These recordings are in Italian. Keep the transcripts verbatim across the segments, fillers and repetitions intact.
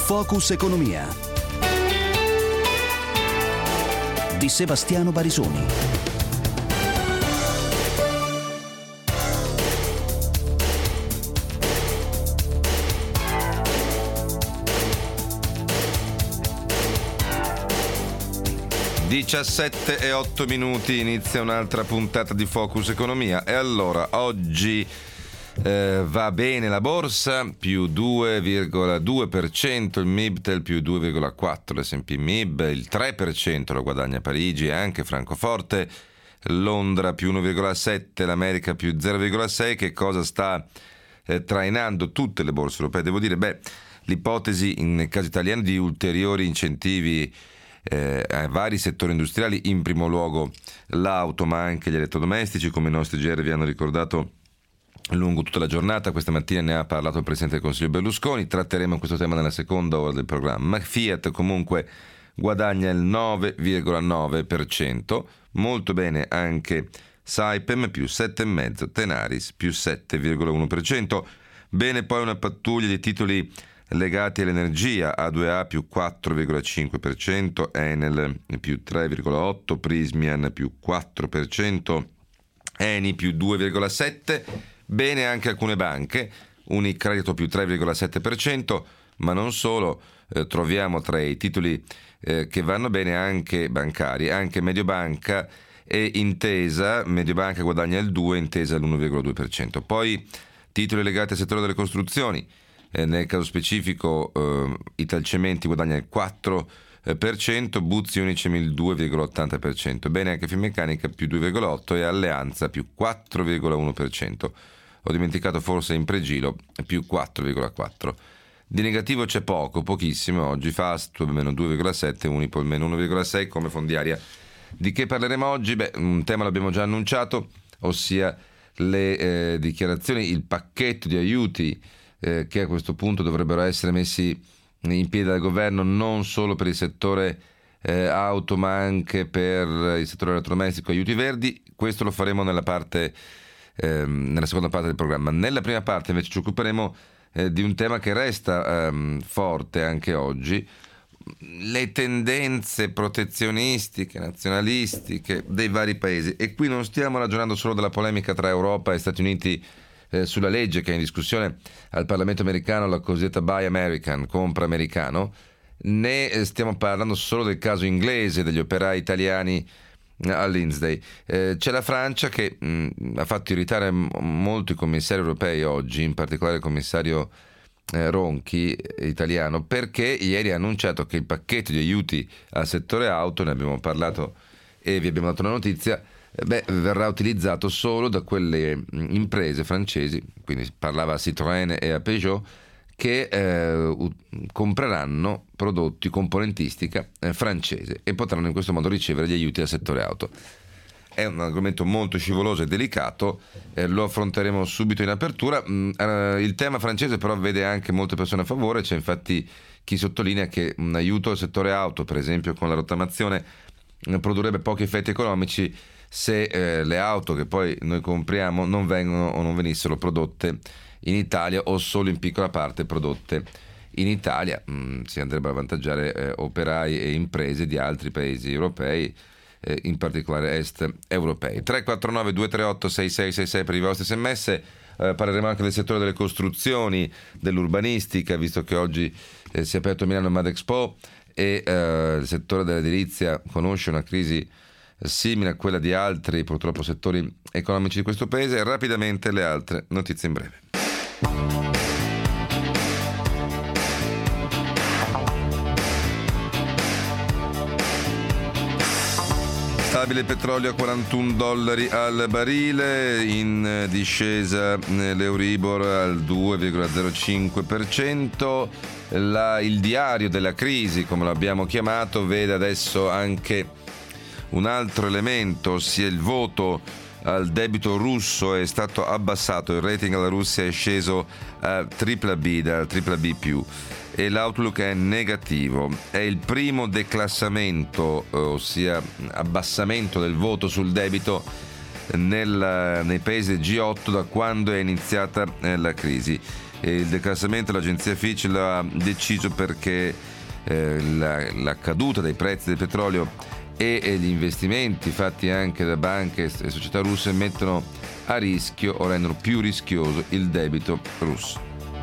Focus Economia di Sebastiano Barisoni. diciassette e otto minuti, inizia un'altra puntata di Focus Economia. E allora, oggi eh, va bene la borsa, più due virgola due per cento, il Mibtel più due virgola quattro per cento, l'S and P Mib, il tre per cento lo guadagna Parigi e anche Francoforte, Londra più uno virgola sette per cento, l'America più zero virgola sei per cento. Che cosa sta eh, trainando tutte le borse europee? Devo dire, beh, l'ipotesi nel caso italiano di ulteriori incentivi Eh, ai vari settori industriali, in primo luogo l'auto ma anche gli elettrodomestici, come i nostri G R vi hanno ricordato lungo tutta la giornata. Questa mattina ne ha parlato il Presidente del Consiglio Berlusconi, tratteremo questo tema nella seconda ora del programma. Fiat comunque guadagna il nove virgola nove per cento, molto bene anche Saipem più sette virgola cinque per cento, Tenaris più sette virgola uno per cento. Bene poi una pattuglia di titoli legati all'energia, A due A più quattro virgola cinque per cento, Enel più tre virgola otto per cento, Prismian più quattro per cento, Eni più due virgola sette per cento. Bene anche alcune banche, Unicredito più tre virgola sette per cento, ma non solo, eh, troviamo tra i titoli eh, che vanno bene anche bancari, anche Mediobanca e Intesa. Mediobanca guadagna il due per cento, Intesa l'uno virgola due per cento. Poi titoli legati al settore delle costruzioni. Eh, nel caso specifico eh, Italcementi guadagna il quattro per cento, Buzzi Unicem il due virgola ottanta per cento, bene anche Finmeccanica più due virgola otto per cento e Alleanza più quattro virgola uno per cento. Ho dimenticato forse Impregilo più quattro virgola quattro per cento. Di negativo c'è poco, pochissimo oggi, Fastweb meno due virgola sette per cento, Unipol meno uno virgola sei per cento come Fondiaria. Di che parleremo oggi? Beh, un tema l'abbiamo già annunciato, ossia le eh, dichiarazioni, il pacchetto di aiuti Eh, che a questo punto dovrebbero essere messi in piedi dal governo non solo per il settore eh, auto ma anche per il settore elettrodomestico, aiuti verdi. Questo lo faremo nella parte eh, nella seconda parte del programma. Nella prima parte invece ci occuperemo eh, di un tema che resta eh, forte anche oggi: le tendenze protezionistiche, nazionalistiche dei vari paesi. E qui non stiamo ragionando solo della polemica tra Europa e Stati Uniti Eh, sulla legge che è in discussione al Parlamento americano, la cosiddetta Buy American, compra americano, né eh, stiamo parlando solo del caso inglese degli operai italiani a Lindsay. Eh, c'è la Francia che mh, ha fatto irritare m- molto i commissari europei oggi, in particolare il commissario eh, Ronchi, eh, italiano, perché ieri ha annunciato che il pacchetto di aiuti al settore auto, ne abbiamo parlato e vi abbiamo dato una notizia, Beh, verrà utilizzato solo da quelle imprese francesi, quindi parlava a Citroën e a Peugeot, che eh, compreranno prodotti, componentistica eh, francese, e potranno in questo modo ricevere gli aiuti al settore auto. È un argomento molto scivoloso e delicato, eh, lo affronteremo subito in apertura. Mm, eh, il tema francese però vede anche molte persone a favore. C'è infatti chi sottolinea che un aiuto al settore auto, per esempio con la rottamazione, eh, produrrebbe pochi effetti economici se eh, le auto che poi noi compriamo non vengono o non venissero prodotte in Italia o solo in piccola parte prodotte in Italia. Mm, si andrebbe a avvantaggiare eh, operai e imprese di altri paesi europei, eh, in particolare est europei. tre quattro nove due tre otto sei sei sei sei per i vostri sms. Eh, parleremo anche del settore delle costruzioni, dell'urbanistica, visto che oggi eh, si è aperto a Milano Madexpo, e eh, il settore dell'edilizia conosce una crisi simile a quella di altri purtroppo settori economici di questo paese. Rapidamente le altre notizie in breve. Stabile il petrolio a quarantuno dollari al barile, in discesa l'Euribor al due virgola zero cinque per cento. La, il diario della crisi, come lo abbiamo chiamato, vede adesso anche un altro elemento, ossia il voto al debito russo è stato abbassato, il rating alla Russia è sceso a tripla B, da tripla B più, e l'outlook è negativo. È il primo declassamento, ossia abbassamento del voto sul debito nel, nei paesi G otto da quando è iniziata la crisi. E il declassamento dell'agenzia Fitch l'ha deciso perché eh, la, la caduta dei prezzi del petrolio e, e gli investimenti fatti anche da banche e società russe mettono a rischio o rendono più rischioso il debito russo.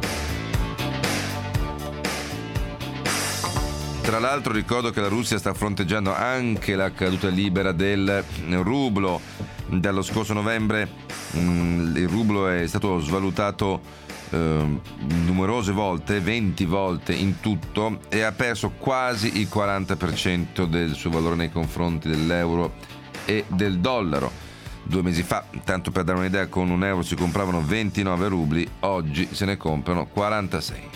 Tra l'altro ricordo che la Russia sta fronteggiando anche la caduta libera del rublo. Dallo scorso novembre mh, il rublo è stato svalutato eh, numerose volte, venti volte in tutto, e ha perso quasi il quaranta per cento del suo valore nei confronti dell'euro e del dollaro. Due mesi fa, tanto per dare un'idea, con un euro si compravano ventinove rubli, oggi se ne comprano quarantasei.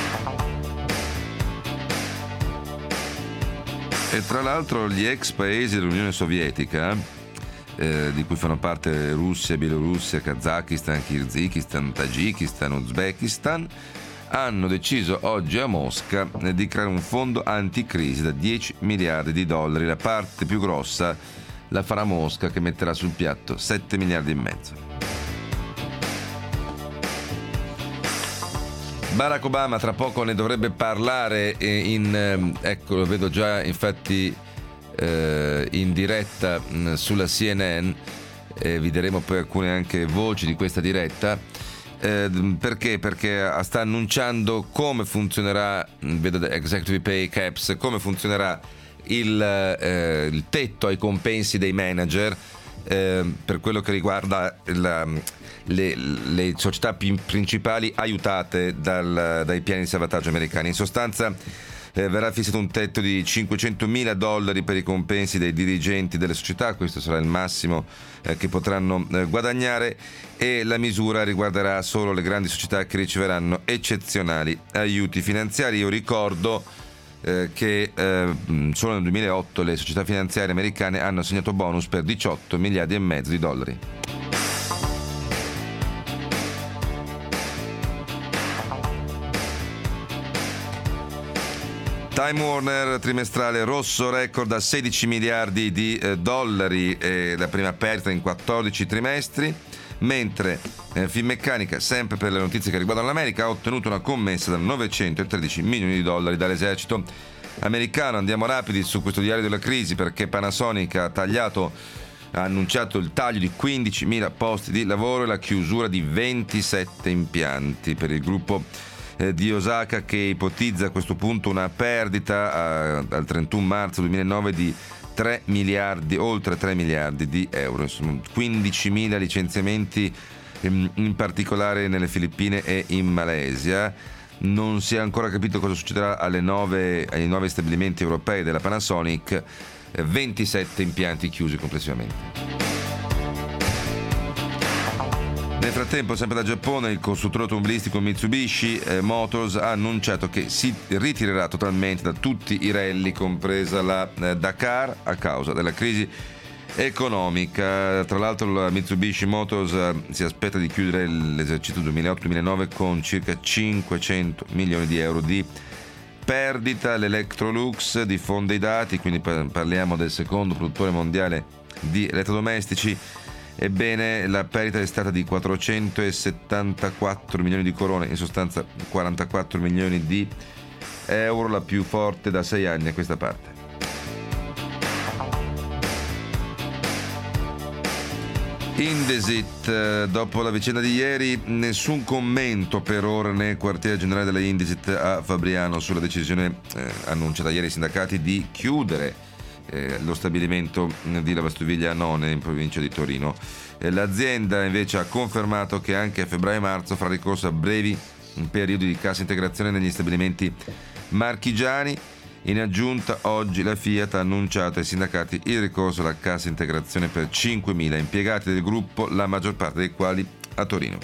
E tra l'altro gli ex paesi dell'Unione Sovietica, eh, di cui fanno parte Russia, Bielorussia, Kazakistan, Kirghizistan, Tagikistan, Uzbekistan, hanno deciso oggi a Mosca di creare un fondo anticrisi da dieci miliardi di dollari. La parte più grossa la farà Mosca, che metterà sul piatto sette miliardi e mezzo. Barack Obama tra poco ne dovrebbe parlare in, ecco, lo vedo già infatti eh, in diretta mh, sulla C N N, eh, vi daremo poi alcune anche voci di questa diretta. Eh, perché? Perché sta annunciando come funzionerà, vedo Executive Pay Caps, come funzionerà il, eh, il tetto ai compensi dei manager eh, per quello che riguarda la, le, le società principali aiutate dal, dai piani di salvataggio americani. In sostanza eh, verrà fissato un tetto di cinquecentomila dollari per i compensi dei dirigenti delle società, questo sarà il massimo eh, che potranno eh, guadagnare, e la misura riguarderà solo le grandi società che riceveranno eccezionali aiuti finanziari. Io ricordo eh, che eh, solo nel duemilaotto le società finanziarie americane hanno assegnato bonus per diciotto miliardi e mezzo di dollari. Time Warner trimestrale rosso, record a sedici miliardi di eh, dollari, eh, la prima perdita in quattordici trimestri, mentre eh, Finmeccanica, sempre per le notizie che riguardano l'America, ha ottenuto una commessa da novecentotredici milioni di dollari dall'esercito americano. Andiamo rapidi su questo diario della crisi, perché Panasonic ha tagliato ha annunciato il taglio di quindicimila posti di lavoro e la chiusura di ventisette impianti per il gruppo di Osaka, che ipotizza a questo punto una perdita eh, al trentuno marzo duemilanove di tre miliardi, oltre tre miliardi di euro. Insomma, quindicimila licenziamenti in, in particolare nelle Filippine e in Malesia. Non si è ancora capito cosa succederà alle nuove, ai nuovi stabilimenti europei della Panasonic, eh, ventisette impianti chiusi complessivamente. Nel frattempo, sempre da Giappone, il costruttore automobilistico Mitsubishi eh, Motors ha annunciato che si ritirerà totalmente da tutti i rally, compresa la eh, Dakar, a causa della crisi economica. Tra l'altro la Mitsubishi Motors eh, si aspetta di chiudere l'esercizio duemilaotto duemilanove con circa cinquecento milioni di euro di perdita. L'Electrolux diffonde i dati, quindi parliamo del secondo produttore mondiale di elettrodomestici. Ebbene, la perdita è stata di quattrocentosettantaquattro milioni di corone, in sostanza quarantaquattro milioni di euro, la più forte da sei anni a questa parte. Indesit, dopo la vicenda di ieri, nessun commento per ora nel quartiere generale della Indesit a Fabriano sulla decisione eh, annunciata ieri ai sindacati di chiudere Eh, lo stabilimento di lavastoviglie Annone in provincia di Torino. Eh, l'azienda invece ha confermato che anche a febbraio e marzo farà ricorso a brevi periodi di cassa integrazione negli stabilimenti marchigiani. In aggiunta, oggi la Fiat ha annunciato ai sindacati il ricorso alla cassa integrazione per cinquemila impiegati del gruppo, la maggior parte dei quali a Torino.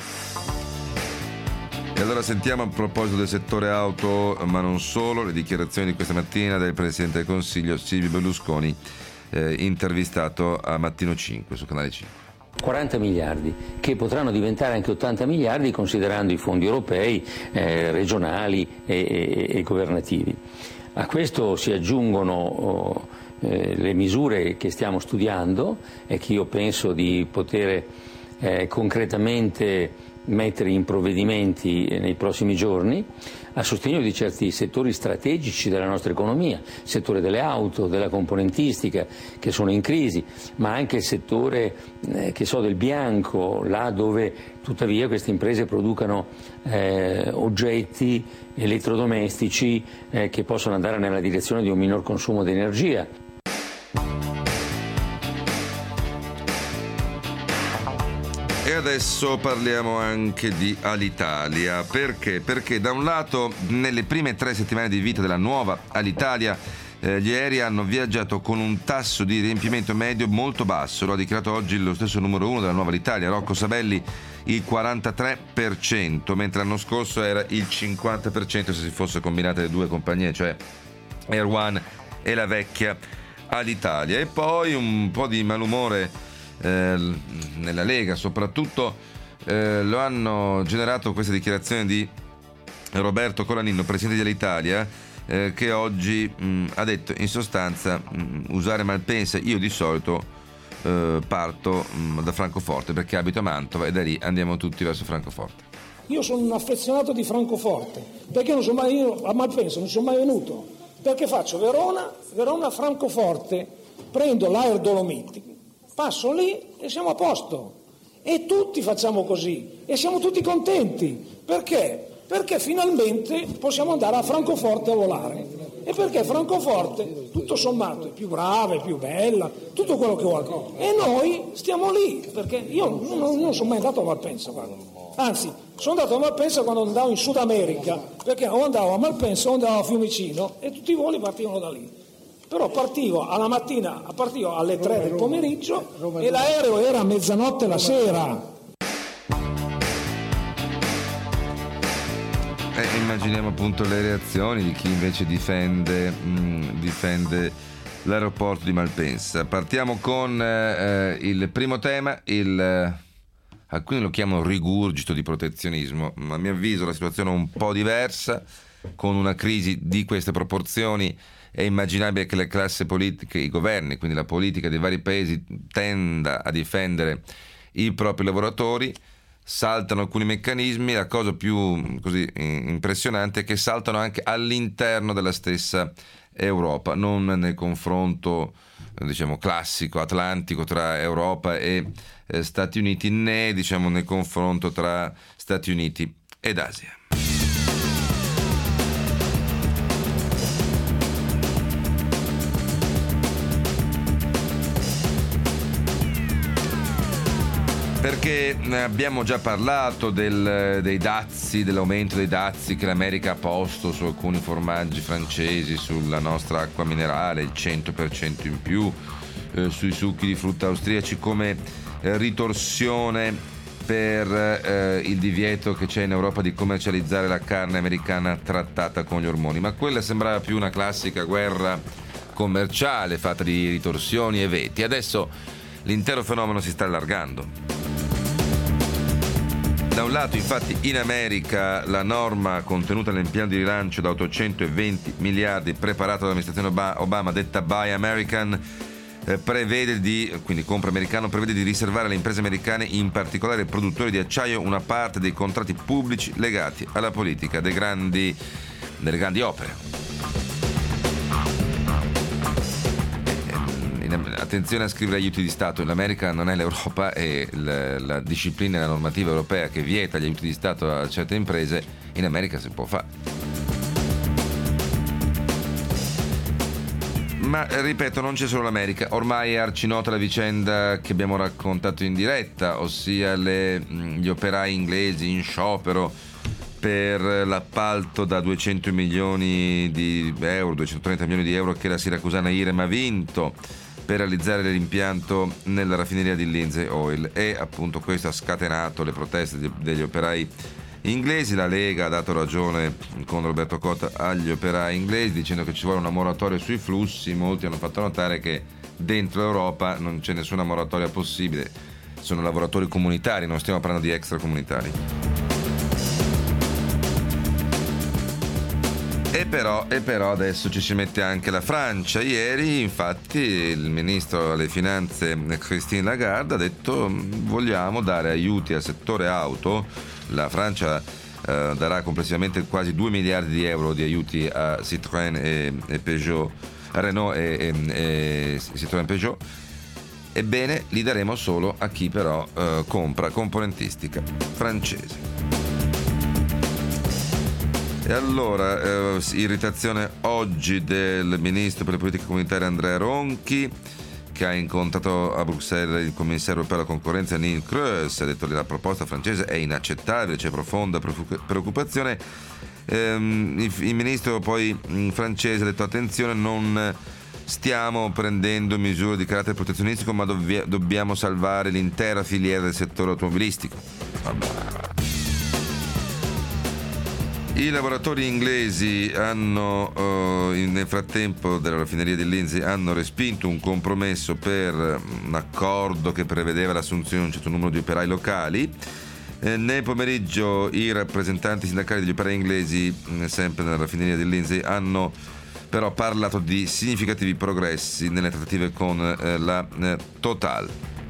E allora sentiamo, a proposito del settore auto, ma non solo, le dichiarazioni di questa mattina del Presidente del Consiglio Silvio Berlusconi, eh, intervistato a Mattino cinque su Canale cinque. quaranta miliardi che potranno diventare anche ottanta miliardi considerando i fondi europei, eh, regionali e, e, e governativi. A questo si aggiungono oh, eh, le misure che stiamo studiando e che io penso di poter eh, concretamente mettere in provvedimenti nei prossimi giorni a sostegno di certi settori strategici della nostra economia, il settore delle auto, della componentistica, che sono in crisi, ma anche il settore eh, che so, del bianco, là dove tuttavia queste imprese producano eh, oggetti elettrodomestici eh, che possono andare nella direzione di un minor consumo di energia. E adesso parliamo anche di Alitalia. Perché? Perché da un lato nelle prime tre settimane di vita della nuova Alitalia eh, gli aerei hanno viaggiato con un tasso di riempimento medio molto basso. Lo ha dichiarato oggi lo stesso numero uno della nuova Alitalia, Rocco Sabelli, il quarantatré per cento, mentre l'anno scorso era il cinquanta per cento se si fosse combinate le due compagnie, cioè Air One e la vecchia Alitalia. E poi un po' di malumore Eh, nella Lega, soprattutto eh, lo hanno generato queste dichiarazioni di Roberto Colaninno, presidente dell'Italia, eh, che oggi mh, ha detto in sostanza mh, usare Malpensa. Io di solito eh, parto mh, da Francoforte perché abito a Mantova e da lì andiamo tutti verso Francoforte. Io sono un affezionato di Francoforte perché non sono mai io a Malpensa, non sono mai venuto, perché faccio Verona, Verona Francoforte, prendo l'Air Dolomiti, passo lì e siamo a posto, e tutti facciamo così e siamo tutti contenti. Perché? Perché finalmente possiamo andare a Francoforte a volare, e perché Francoforte tutto sommato è più brava, è più bella, tutto quello che vuole, e noi stiamo lì, perché io non, non sono mai andato a Malpensa, guarda. Anzi, sono andato a Malpensa quando andavo in Sud America, perché o andavo a Malpensa o andavo a Fiumicino e tutti i voli partivano da lì. Però partivo alla mattina, partivo alle tre del pomeriggio e l'aereo era a mezzanotte la sera. Eh, immaginiamo appunto le reazioni di chi invece difende, mh, difende l'aeroporto di Malpensa. Partiamo con eh, il primo tema, il, eh, alcuni lo chiamano rigurgito di protezionismo, ma a mio avviso la situazione è un po' diversa. Con una crisi di queste proporzioni è immaginabile che le classi politiche, i governi, quindi la politica dei vari paesi, tenda a difendere i propri lavoratori. Saltano alcuni meccanismi, la cosa più così impressionante è che saltano anche all'interno della stessa Europa, non nel confronto diciamo classico atlantico tra Europa e eh, Stati Uniti, né diciamo nel confronto tra Stati Uniti ed Asia. Perché abbiamo già parlato del, dei dazi, dell'aumento dei dazi che l'America ha posto su alcuni formaggi francesi, sulla nostra acqua minerale, il cento per cento in più, eh, sui succhi di frutta austriaci, come eh, ritorsione per eh, il divieto che c'è in Europa di commercializzare la carne americana trattata con gli ormoni. Ma quella sembrava più una classica guerra commerciale fatta di ritorsioni e veti. Adesso l'intero fenomeno si sta allargando. Da un lato, infatti, in America la norma contenuta nel piano di rilancio da ottocentoventi miliardi preparato dall'amministrazione Obama, detta Buy American, eh, prevede di, quindi compra americano, prevede di riservare alle imprese americane, in particolare ai produttori di acciaio, una parte dei contratti pubblici legati alla politica dei grandi, delle grandi opere. Attenzione a scrivere aiuti di Stato, l'America non è l'Europa e la, la disciplina e la normativa europea che vieta gli aiuti di Stato a certe imprese in America si può fare. Ma ripeto, non c'è solo l'America, ormai è arcinota la vicenda che abbiamo raccontato in diretta, ossia le, gli operai inglesi in sciopero per l'appalto da duecento milioni di euro, duecentotrenta milioni di euro che la siracusana Irem ha vinto per realizzare l'impianto nella raffineria di Lindsay Oil, e appunto questo ha scatenato le proteste degli operai inglesi. La Lega ha dato ragione con Roberto Cotta agli operai inglesi dicendo che ci vuole una moratoria sui flussi. Molti hanno fatto notare che dentro l'Europa non c'è nessuna moratoria possibile, sono lavoratori comunitari, non stiamo parlando di extracomunitari. E E però, e però adesso ci si mette anche la Francia. Ieri infatti il ministro alle finanze Christine Lagarde ha detto: vogliamo dare aiuti al settore auto. La Francia eh, darà complessivamente quasi due miliardi di euro di aiuti a Citroën e, e Peugeot, a Renault e, e, e Citroën Peugeot. Ebbene, li daremo solo a chi però eh, compra componentistica francese. E allora, eh, irritazione oggi del ministro per le politiche comunitarie Andrea Ronchi, che ha incontrato a Bruxelles il commissario per la concorrenza Neelie Kroes. Ha detto che la proposta francese è inaccettabile, c'è profonda preoccupazione. Ehm, il, il ministro poi francese ha detto: attenzione, non stiamo prendendo misure di carattere protezionistico, ma dovvia, dobbiamo salvare l'intera filiera del settore automobilistico. Vabbè. I lavoratori inglesi hanno eh, nel frattempo della raffineria di Lindsey hanno respinto un compromesso per un accordo che prevedeva l'assunzione di un certo numero di operai locali. Eh, nel pomeriggio i rappresentanti sindacali degli operai inglesi, eh, sempre nella raffineria di Lindsey, hanno però parlato di significativi progressi nelle trattative con eh, la eh, Total.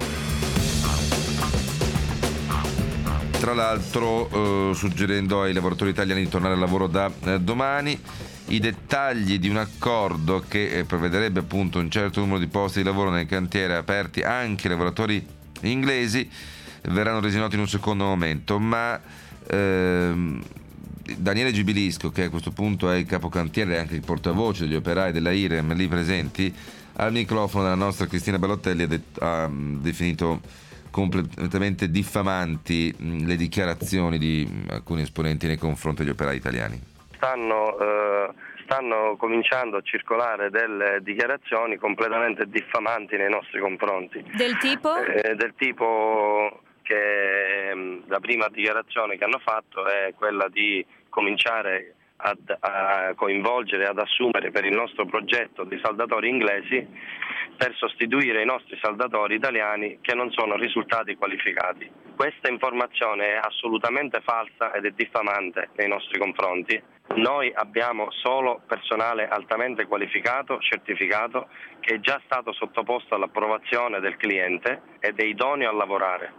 Tra l'altro eh, suggerendo ai lavoratori italiani di tornare al lavoro da eh, domani. I dettagli di un accordo che eh, prevederebbe appunto un certo numero di posti di lavoro nel cantiere aperti anche ai lavoratori inglesi verranno resi noti in un secondo momento, ma ehm, Daniele Gibilisco, che a questo punto è il capocantiere e anche il portavoce degli operai della I R E M lì presenti, al microfono della nostra Cristina Ballottelli ha, det- ha definito completamente diffamanti le dichiarazioni di alcuni esponenti nei confronti degli operai italiani. Stanno, eh, stanno cominciando a circolare delle dichiarazioni completamente diffamanti nei nostri confronti. Del tipo? Eh, del tipo che la prima dichiarazione che hanno fatto è quella di cominciare ad, a coinvolgere, ad assumere per il nostro progetto dei saldatori inglesi per sostituire i nostri saldatori italiani che non sono risultati qualificati. Questa informazione è assolutamente falsa ed è diffamante nei nostri confronti. Noi abbiamo solo personale altamente qualificato, certificato, che è già stato sottoposto all'approvazione del cliente ed è idoneo a lavorare.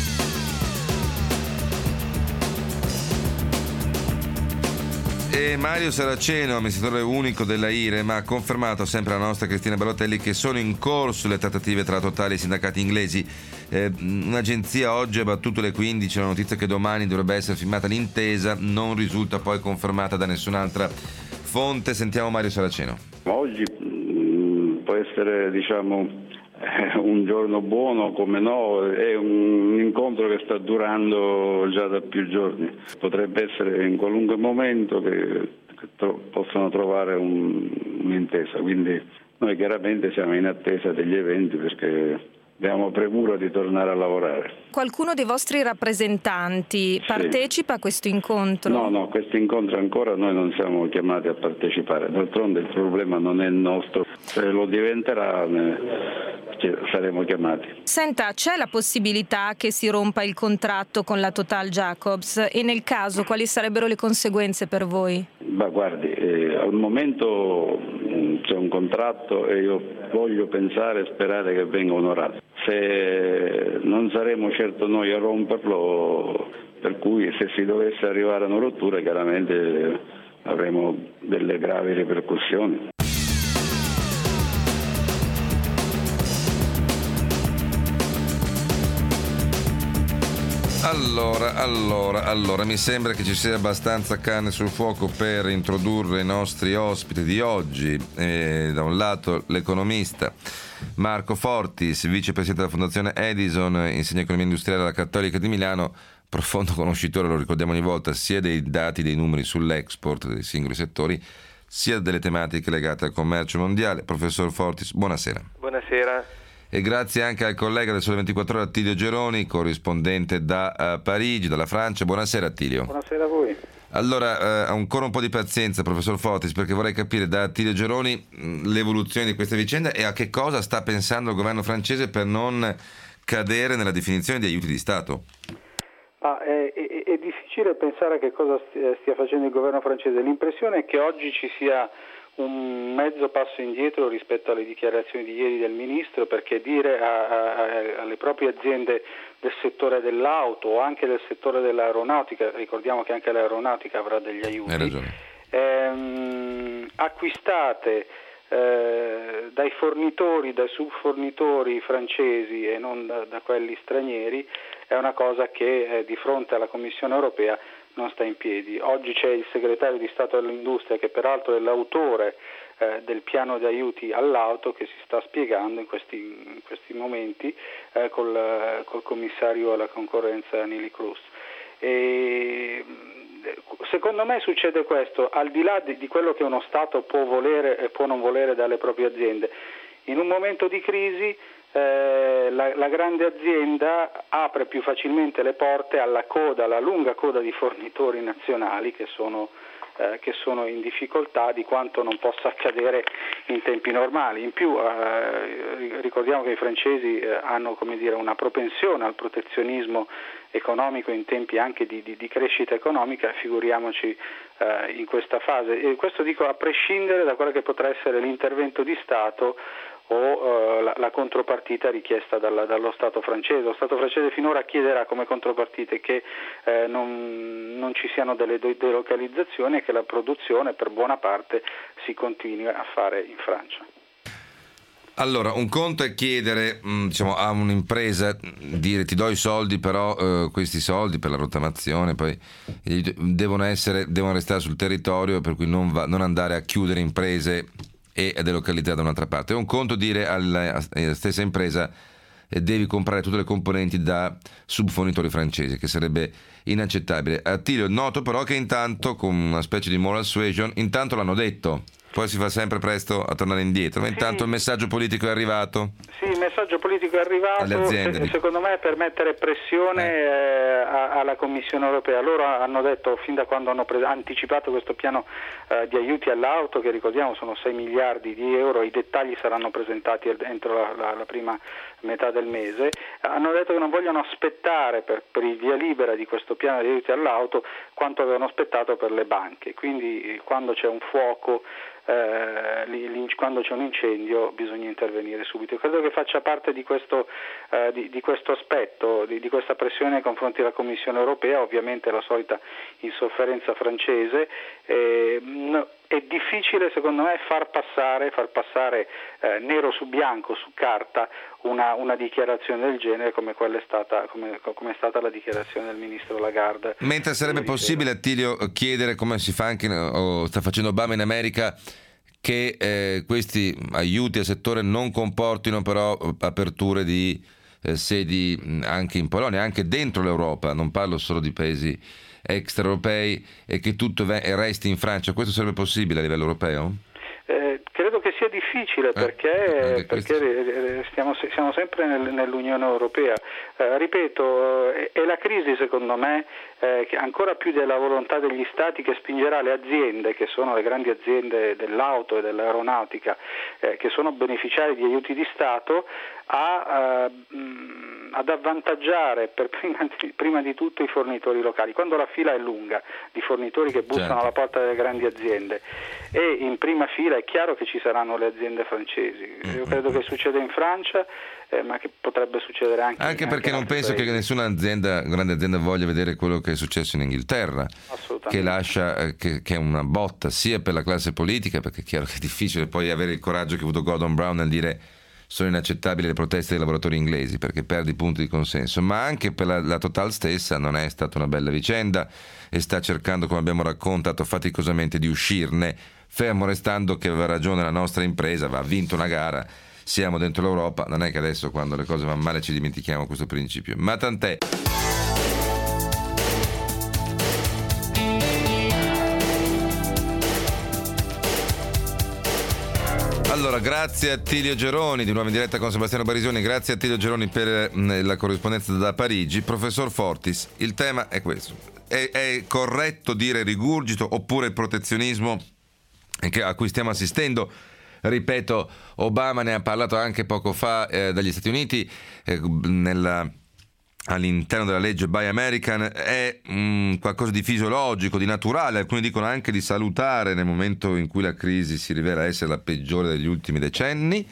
E Mario Saraceno, amministratore unico della I R E M, ha confermato sempre alla nostra Cristina Ballottelli che sono in corso le trattative tra Totale e i sindacati inglesi. Eh, un'agenzia oggi ha battuto le quindici la notizia che domani dovrebbe essere firmata l'intesa, non risulta poi confermata da nessun'altra fonte. Sentiamo Mario Saraceno. Oggi mh, può essere, diciamo, un giorno buono, come no, è un incontro che sta durando già da più giorni. Potrebbe essere in qualunque momento che, che tro- possano trovare un, un'intesa, quindi noi chiaramente siamo in attesa degli eventi perché abbiamo premura di tornare a lavorare. Qualcuno dei vostri rappresentanti Sì. partecipa a questo incontro? No, no, questo incontro ancora noi non siamo chiamati a partecipare, d'altronde il problema non è il nostro, se lo diventerà saremo chiamati. Senta, c'è la possibilità che si rompa il contratto con la Total Jacobs e nel caso quali sarebbero le conseguenze per voi? Ma guardi, eh, al momento mh, c'è un contratto e io voglio pensare e sperare che venga onorato. Se non saremo certo noi a romperlo, per cui se si dovesse arrivare a una rottura chiaramente avremo delle gravi ripercussioni. Allora, allora, allora, mi sembra che ci sia abbastanza carne sul fuoco per introdurre i nostri ospiti di oggi. Eh, da un lato l'economista Marco Fortis, vicepresidente della Fondazione Edison, insegna economia industriale alla Cattolica di Milano, profondo conoscitore, lo ricordiamo ogni volta, sia dei dati, dei numeri sull'export dei singoli settori, sia delle tematiche legate al commercio mondiale. Professor Fortis, buonasera. Buonasera. E grazie anche al collega del Sole ventiquattro Ore, Attilio Geroni, corrispondente da uh, Parigi, dalla Francia. Buonasera Attilio. Buonasera a voi. Allora, eh, ancora un po' di pazienza, professor Fortis, perché vorrei capire da Attilio Geroni mh, l'evoluzione di questa vicenda e a che cosa sta pensando il governo francese per non cadere nella definizione di aiuti di Stato. Ah, è, è, è difficile pensare a che cosa stia facendo il governo francese. L'impressione è che oggi ci sia un mezzo passo indietro rispetto alle dichiarazioni di ieri del ministro, perché dire a, a, alle proprie aziende del settore dell'auto o anche del settore dell'aeronautica, ricordiamo che anche l'aeronautica avrà degli aiuti, ehm, acquistate eh, dai fornitori, dai subfornitori francesi e non da, da quelli stranieri, è una cosa che eh, di fronte alla Commissione europea non sta in piedi. Oggi c'è il segretario di Stato dell'Industria, che peraltro è l'autore eh, del piano di aiuti all'auto, che si sta spiegando in questi, in questi momenti eh, col, col commissario alla concorrenza Neelie Kroes. E secondo me succede questo, al di là di, di quello che uno Stato può volere e può non volere dalle proprie aziende. In un momento di crisi Eh, la, la grande azienda apre più facilmente le porte alla coda, alla lunga coda di fornitori nazionali che sono, eh, che sono in difficoltà, di quanto non possa accadere in tempi normali. In più eh, ricordiamo che i francesi eh, hanno, come dire, una propensione al protezionismo economico in tempi anche di, di, di crescita economica, figuriamoci eh, in questa fase. E questo dico a prescindere da quello che potrà essere l'intervento di Stato o uh, la, la contropartita richiesta dalla, dallo Stato francese. Lo Stato francese finora chiederà come contropartite che eh, non, non ci siano delle delocalizzazioni e che la produzione per buona parte si continui a fare in Francia. Allora, un conto è chiedere mh, diciamo, a un'impresa, dire ti do i soldi, però eh, questi soldi per la rottamazione poi devono essere devono restare sul territorio, per cui non, va, non andare a chiudere imprese e a delocalizzare da un'altra parte. È un conto dire alla stessa impresa eh, devi comprare tutte le componenti da subfornitori francesi, che sarebbe inaccettabile. Attilio, noto però che intanto, con una specie di moral suasion, intanto l'hanno detto, poi si fa sempre presto a tornare indietro, ma intanto sì, il messaggio politico è arrivato. Sì, il messaggio politico è arrivato, se, secondo me per mettere pressione eh. Eh, a, alla Commissione europea. Loro hanno detto, fin da quando hanno pre- anticipato questo piano eh, di aiuti all'auto, che ricordiamo sono sei miliardi di euro, i dettagli saranno presentati entro la, la, la prima metà del mese, hanno detto che non vogliono aspettare per, per il via libera di questo piano di aiuti all'auto quanto avevano aspettato per le banche, quindi quando c'è un fuoco, Eh, quando c'è un incendio bisogna intervenire subito. Credo che faccia parte di questo, eh, di, di questo aspetto, di, di questa pressione nei confronti della Commissione europea, ovviamente la solita insofferenza francese. Eh, no, è difficile secondo me far passare, far passare eh, nero su bianco, su carta, una, una dichiarazione del genere come quella è stata, come, come è stata la dichiarazione del ministro Lagarde. Mentre sarebbe possibile, Attilio, chiedere, come si fa anche o sta facendo Obama in America, che eh, questi aiuti al settore non comportino però aperture di eh, sedi anche in Polonia, anche dentro l'Europa, non parlo solo di paesi extraeuropei, e che tutto ve- resti in Francia. Questo sarebbe possibile a livello europeo? Eh, credo che sia difficile perché, eh, perché stiamo, siamo sempre nel, nell'Unione Europea. Eh, ripeto, è, è la crisi secondo me eh, che ancora più della volontà degli Stati, che spingerà le aziende, che sono le grandi aziende dell'auto e dell'aeronautica, eh, che sono beneficiari di aiuti di Stato, a, uh, mh, ad avvantaggiare per prima, prima di tutto i fornitori locali, quando la fila è lunga di fornitori che bussano certo. alla porta delle grandi aziende, e in prima fila è chiaro che ci saranno le aziende francesi. Io credo che succeda in Francia, eh, ma che potrebbe succedere anche anche in perché anche non penso paesi. Che nessuna azienda, grande azienda, voglia vedere quello che è successo in Inghilterra, che lascia che, che è una botta sia per la classe politica, perché è chiaro che è difficile poi avere il coraggio che ha avuto Gordon Brown nel dire sono inaccettabili le proteste dei lavoratori inglesi, perché perdi punti di consenso, ma anche per la, la Total stessa non è stata una bella vicenda e sta cercando, come abbiamo raccontato faticosamente, di uscirne, fermo restando che aveva ragione la nostra impresa, va, ha vinto una gara, siamo dentro l'Europa, non è che adesso quando le cose vanno male ci dimentichiamo questo principio, ma tant'è. Allora, grazie a Attilio Geroni, di nuovo in diretta con Sebastiano Barisoni, grazie a Attilio Geroni per la corrispondenza da Parigi. Professor Fortis, il tema è questo: è, è corretto dire rigurgito oppure protezionismo a cui stiamo assistendo? Ripeto, Obama ne ha parlato anche poco fa eh, dagli Stati Uniti eh, nella all'interno della legge Buy American è um, qualcosa di fisiologico, di naturale, alcuni dicono anche di salutare nel momento in cui la crisi si rivela essere la peggiore degli ultimi decenni,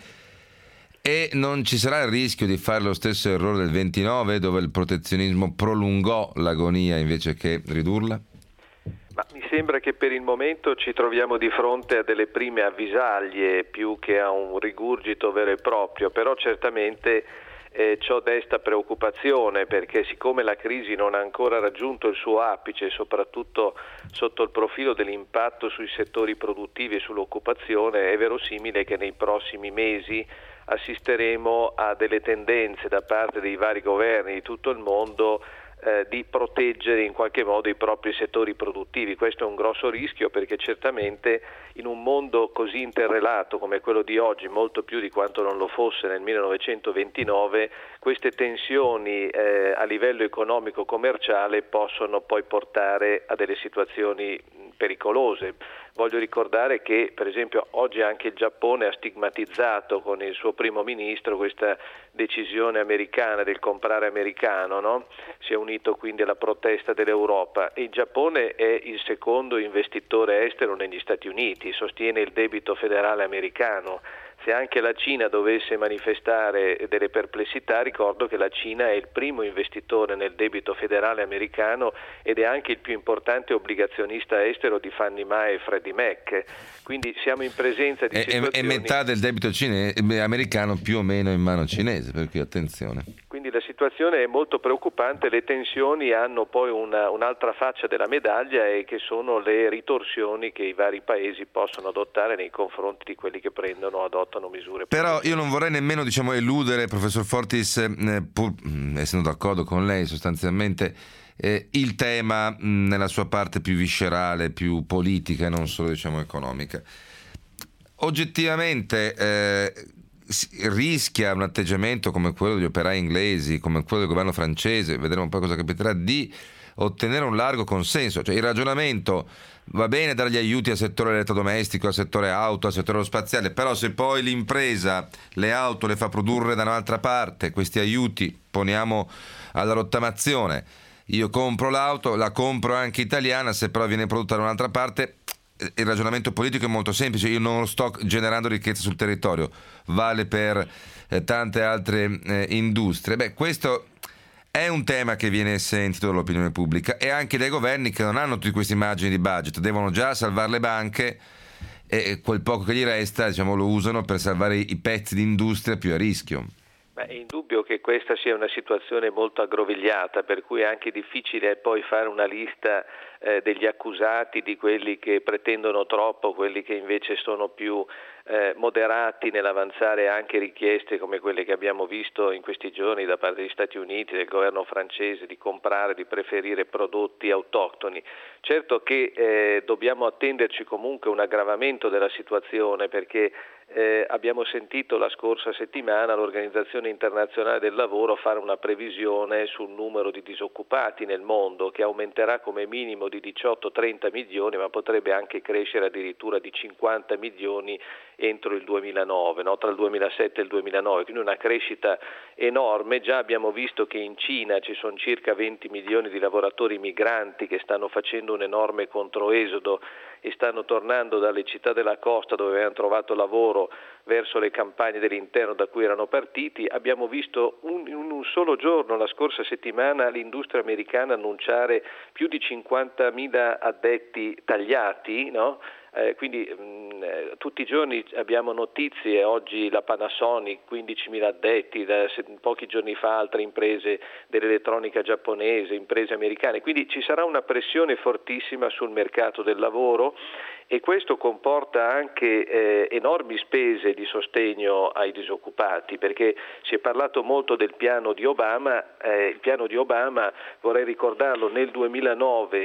e non ci sarà il rischio di fare lo stesso errore del ventinove, dove il protezionismo prolungò l'agonia invece che ridurla? Ma mi sembra che per il momento ci troviamo di fronte a delle prime avvisaglie più che a un rigurgito vero e proprio, però certamente Eh, ciò desta preoccupazione, perché siccome la crisi non ha ancora raggiunto il suo apice, soprattutto sotto il profilo dell'impatto sui settori produttivi e sull'occupazione, è verosimile che nei prossimi mesi assisteremo a delle tendenze da parte dei vari governi di tutto il mondo Eh, di proteggere in qualche modo i propri settori produttivi. Questo è un grosso rischio, perché certamente in un mondo così interrelato come quello di oggi, molto più di quanto non lo fosse nel millenovecentoventinove, queste tensioni eh, a livello economico-commerciale possono poi portare a delle situazioni pericolose. Voglio ricordare che per esempio oggi anche il Giappone ha stigmatizzato con il suo primo ministro questa decisione americana del comprare americano, no? Si è unito quindi alla protesta dell'Europa, e il Giappone è il secondo investitore estero negli Stati Uniti, sostiene il debito federale americano. Se anche la Cina dovesse manifestare delle perplessità, ricordo che la Cina è il primo investitore nel debito federale americano ed è anche il più importante obbligazionista estero di Fannie Mae e Freddie Mac. Quindi siamo in presenza di e, situazioni... E metà del debito cine- americano più o meno in mano cinese, per cui attenzione. Quindi la situazione è molto preoccupante, le tensioni hanno poi una, un'altra faccia della medaglia, e che sono le ritorsioni che i vari paesi possono adottare nei confronti di quelli che prendono o adottano misure. Però io non vorrei nemmeno, diciamo, eludere, professor Fortis, eh, pur essendo d'accordo con lei sostanzialmente, eh, il tema mh, nella sua parte più viscerale, più politica e non solo, diciamo, economica. Oggettivamente eh, rischia un atteggiamento come quello degli operai inglesi, come quello del governo francese, vedremo un po' cosa capiterà, di ottenere un largo consenso. Cioè il ragionamento: va bene dare gli aiuti al settore elettrodomestico, al settore auto, al settore spaziale, però se poi l'impresa le auto le fa produrre da un'altra parte, questi aiuti poniamo alla rottamazione, io compro l'auto, la compro anche italiana, se però viene prodotta da un'altra parte, il ragionamento politico è molto semplice: io non sto generando ricchezza sul territorio, vale per eh, tante altre eh, industrie. Beh, questo è un tema che viene sentito dall'opinione pubblica e anche dai governi, che non hanno tutti questi margini di budget, devono già salvare le banche, e quel poco che gli resta, diciamo, lo usano per salvare i pezzi di industria più a rischio. Beh, è indubbio che questa sia una situazione molto aggrovigliata, per cui è anche difficile poi fare una lista eh, degli accusati, di quelli che pretendono troppo, quelli che invece sono più eh, moderati nell'avanzare anche richieste come quelle che abbiamo visto in questi giorni da parte degli Stati Uniti, del governo francese, di comprare, di preferire prodotti autoctoni. Certo che eh, dobbiamo attenderci comunque un aggravamento della situazione, perché Eh, abbiamo sentito la scorsa settimana l'Organizzazione Internazionale del Lavoro fare una previsione sul numero di disoccupati nel mondo, che aumenterà come minimo di diciotto trenta milioni, ma potrebbe anche crescere addirittura di cinquanta milioni entro il duemilanove, no? Tra il duemilasette e il duemilanove, quindi una crescita enorme. Già abbiamo visto che in Cina ci sono circa venti milioni di lavoratori migranti che stanno facendo un enorme controesodo e stanno tornando dalle città della costa dove avevano trovato lavoro verso le campagne dell'interno da cui erano partiti. Abbiamo visto un, in un solo giorno, la scorsa settimana, l'industria americana annunciare più di cinquantamila addetti tagliati, no? Eh, quindi mh, tutti i giorni abbiamo notizie, oggi la Panasonic quindicimila addetti, da, se, pochi giorni fa altre imprese dell'elettronica giapponese, imprese americane, quindi ci sarà una pressione fortissima sul mercato del lavoro, e questo comporta anche eh, enormi spese di sostegno ai disoccupati, perché si è parlato molto del piano di Obama. Eh, il piano di Obama, vorrei ricordarlo, nel duemilanove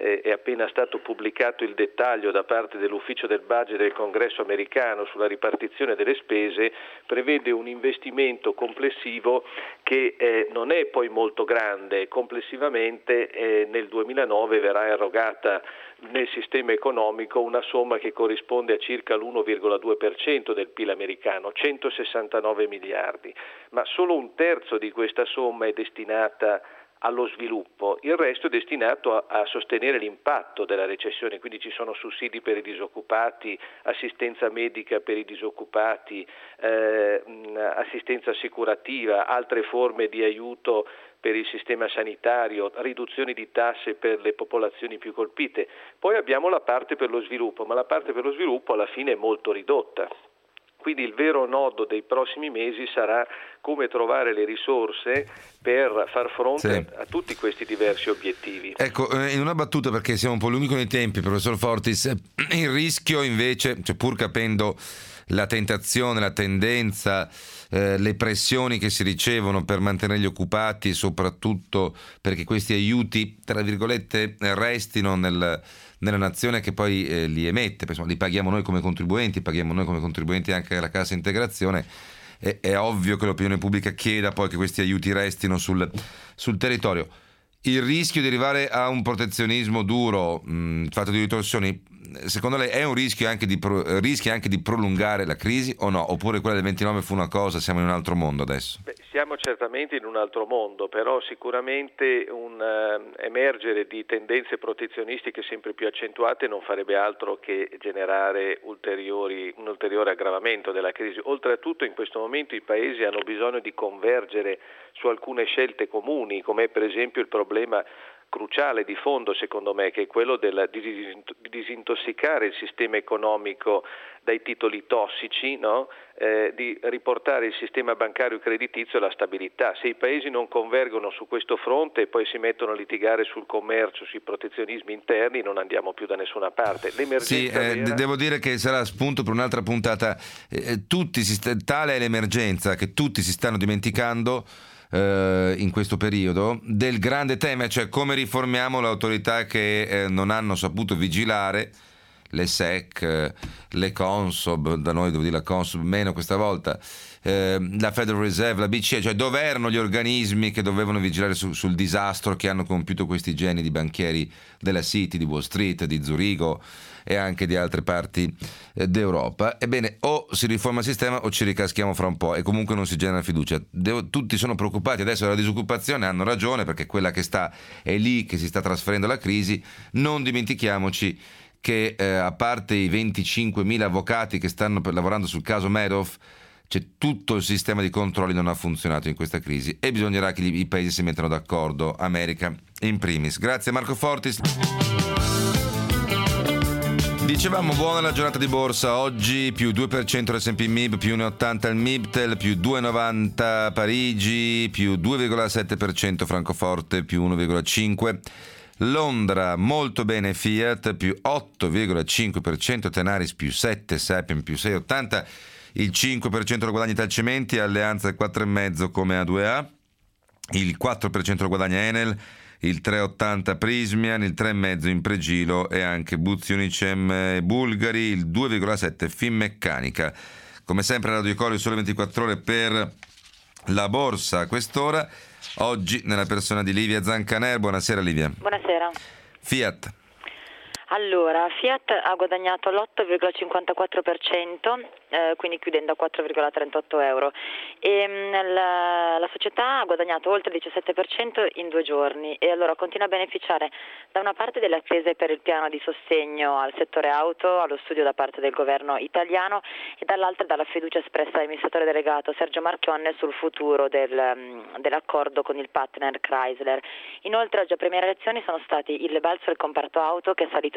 eh, è appena stato pubblicato il dettaglio da parte dell'ufficio del budget del Congresso americano sulla ripartizione delle spese, prevede un investimento complessivo che eh, non è poi molto grande. Complessivamente eh, nel duemilanove verrà erogata nel sistema economico una somma che corrisponde a circa l'uno virgola due per cento del P I L americano, centosessantanove miliardi, ma solo un terzo di questa somma è destinata allo sviluppo, il resto è destinato a, a sostenere l'impatto della recessione, quindi ci sono sussidi per i disoccupati, assistenza medica per i disoccupati, eh, assistenza assicurativa, altre forme di aiuto per il sistema sanitario, riduzioni di tasse per le popolazioni più colpite. Poi abbiamo la parte per lo sviluppo, ma la parte per lo sviluppo alla fine è molto ridotta. Quindi il vero nodo dei prossimi mesi sarà come trovare le risorse per far fronte sì. a tutti questi diversi obiettivi. Ecco, in una battuta, perché siamo un po' lunghi con i tempi, professor Fortis, il rischio invece, cioè pur capendo la tentazione, la tendenza, eh, le pressioni che si ricevono per mantenerli occupati e soprattutto perché questi aiuti, tra virgolette, restino nel, nella nazione che poi eh, li emette, insomma, li paghiamo noi come contribuenti, paghiamo noi come contribuenti anche alla cassa integrazione, è, è ovvio che l'opinione pubblica chieda poi che questi aiuti restino sul, sul territorio. Il rischio di arrivare a un protezionismo duro, mh, fatto di ritorsioni, secondo lei è un rischio anche di pro, rischia anche di prolungare la crisi o no? Oppure quella del ventinove fu una cosa, siamo in un altro mondo adesso? Beh, siamo certamente in un altro mondo, però sicuramente un uh, emergere di tendenze protezionistiche sempre più accentuate non farebbe altro che generare ulteriori, un ulteriore aggravamento della crisi. Oltretutto in questo momento i paesi hanno bisogno di convergere su alcune scelte comuni, come per esempio il problema cruciale di fondo secondo me, che è quello della, di disintossicare il sistema economico dai titoli tossici, no? eh, di riportare il sistema bancario creditizio alla stabilità. Se i paesi non convergono su questo fronte e poi si mettono a litigare sul commercio, sui protezionismi interni, non andiamo più da nessuna parte. L'emergenza sì, eh, vera... devo dire che sarà spunto per un'altra puntata. Eh, tutti si st- tale è l'emergenza che tutti si stanno dimenticando in questo periodo del grande tema, cioè come riformiamo le autorità che eh, non hanno saputo vigilare, le S E C, le Consob, da noi devo dire la Consob meno questa volta, eh, la Federal Reserve, la B C E, cioè dove erano gli organismi che dovevano vigilare su, sul disastro che hanno compiuto questi geni di banchieri della City, di Wall Street, di Zurigo e anche di altre parti eh, d'Europa. Ebbene, o si riforma il sistema o ci ricaschiamo fra un po' e comunque non si genera fiducia. Devo, tutti sono preoccupati adesso della disoccupazione, hanno ragione, perché quella che sta è lì che si sta trasferendo la crisi. Non dimentichiamoci che eh, a parte i venticinquemila avvocati che stanno per, lavorando sul caso Madoff, c'è tutto il sistema di controlli non ha funzionato in questa crisi e bisognerà che gli, i paesi si mettano d'accordo, America in primis. Grazie Marco Fortis. Dicevamo buona la giornata di borsa, oggi più due per cento l'S and P M I B, più uno virgola ottanta il Mibtel, più due virgola novanta Parigi, più due virgola sette per cento Francoforte, più uno virgola cinque per cento Londra, molto bene Fiat, più otto virgola cinque per cento Tenaris, più sette, Saipem, più sei virgola ottanta, il cinque per cento lo guadagna Italcementi, Alleanza il quattro virgola cinque come A due A, il quattro per cento lo guadagna Enel, il tre virgola ottanta Prismian, il tre virgola cinque Impregilo e anche Buzzi Unicem e Bulgari, il due virgola sette Finmeccanica. Come sempre Radio Icolo, il Sole ventiquattro Ore per la borsa a quest'ora, oggi nella persona di Livia Zancaner. Buonasera Livia. Buonasera. Fiat. Allora, Fiat ha guadagnato l'otto virgola cinquantaquattro per cento, eh, quindi chiudendo a quattro virgola trentotto euro. E, mh, la, la società ha guadagnato oltre il diciassette per cento in due giorni e allora continua a beneficiare da una parte delle attese per il piano di sostegno al settore auto, allo studio da parte del governo italiano e dall'altra dalla fiducia espressa dall'amministratore delegato Sergio Marchionne sul futuro del, mh, dell'accordo con il partner Chrysler. Inoltre oggi a prime reazioni sono stati il balzo del comparto auto che è salito